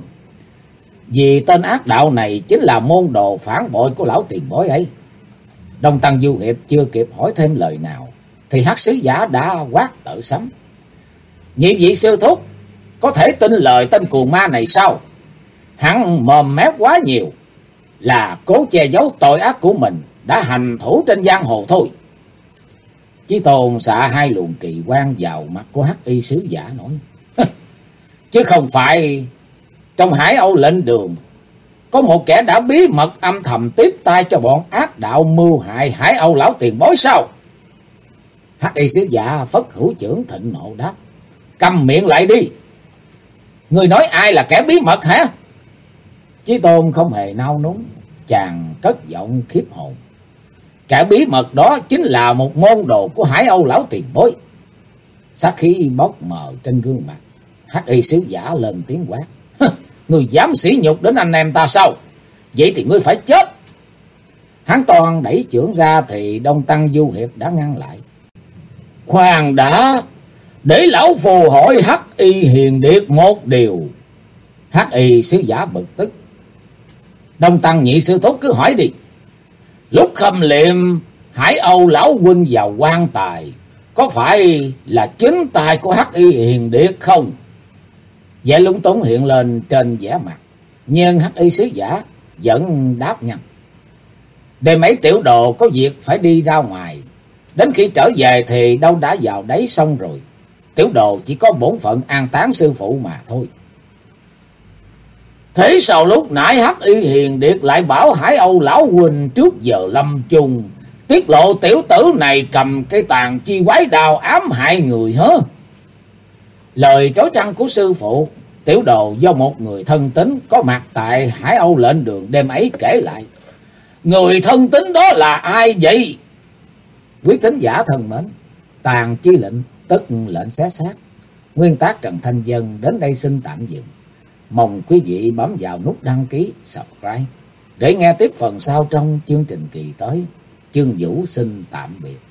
[SPEAKER 1] Vì tên ác đạo này chính là môn đồ phản bội của lão tiền bối ấy. Đông Tăng Du Hiệp chưa kịp hỏi thêm lời nào, thì Hắc sứ giả đã quát tự sấm. Nhị vị sư thúc, có thể tin lời tên cuồng ma này sao? Hắn mồm mép quá nhiều, là cố che giấu tội ác của mình, đã hành thủ trên giang hồ thôi. Chí Tôn xạ hai luồng kỳ quang vào mặt của Hắc Y sứ giả nói. Chứ không phải trong Hải Âu lệnh đường có một kẻ đã bí mật âm thầm tiếp tay cho bọn ác đạo mưu hại Hải Âu lão tiền bối sao? Hắc Y sứ giả phất hữu chưởng thịnh nộ đáp. Câm miệng lại đi. Người nói ai là kẻ bí mật hả? Chí Tôn không hề nao núng, chàng cất giọng khiếp hồn. Kẻ bí mật đó chính là một môn đồ của Hải Âu lão tiền bối. Sát khí bốc mờ trên gương mặt, Hắc Y sứ giả lên tiếng quát. Người dám sỉ nhục đến anh em ta sao? Vậy thì ngươi phải chết. Hắn toàn đẩy chưởng ra thì Đông Tăng Du Hiệp đã ngăn lại. Khoan đã, để lão phù hỏi Hắc Y hiền điệt một điều. Hắc Y sứ giả bực tức. Đông Tăng nhị sư thúc cứ hỏi đi. Lúc khâm liệm Hải Âu lão huynh vào quan tài, có phải là chính tay của Hắc Y hiền điệt không? Vẻ lúng túng hiện lên trên vẻ mặt, nhưng Hắc Y sứ giả vẫn đáp nhanh. Đêm ấy tiểu đồ có việc phải đi ra ngoài, đến khi trở về thì đâu đã vào đấy xong rồi. Tiểu đồ chỉ có bổn phận an táng sư phụ mà thôi. Thế sao lúc nãy Hắc Y hiền điệt lại bảo Hải Âu lão huynh trước giờ lâm chung tiết lộ tiểu tử này cầm cây tàn chi quái đao ám hại người hả? Lời chối trăng của sư phụ, tiểu đồ do một người thân tín có mặt tại Hải Âu lệnh đường đêm ấy kể lại. Người thân tín đó là ai vậy? Quý thính giả thân mến, tàn chi lệnh tức lệnh xé xác, nguyên tác Trần Thanh Dân đến đây xin tạm dừng. Mong quý vị bấm vào nút đăng ký, subscribe để nghe tiếp phần sau trong chương trình kỳ tới. Chương Vũ xin tạm biệt.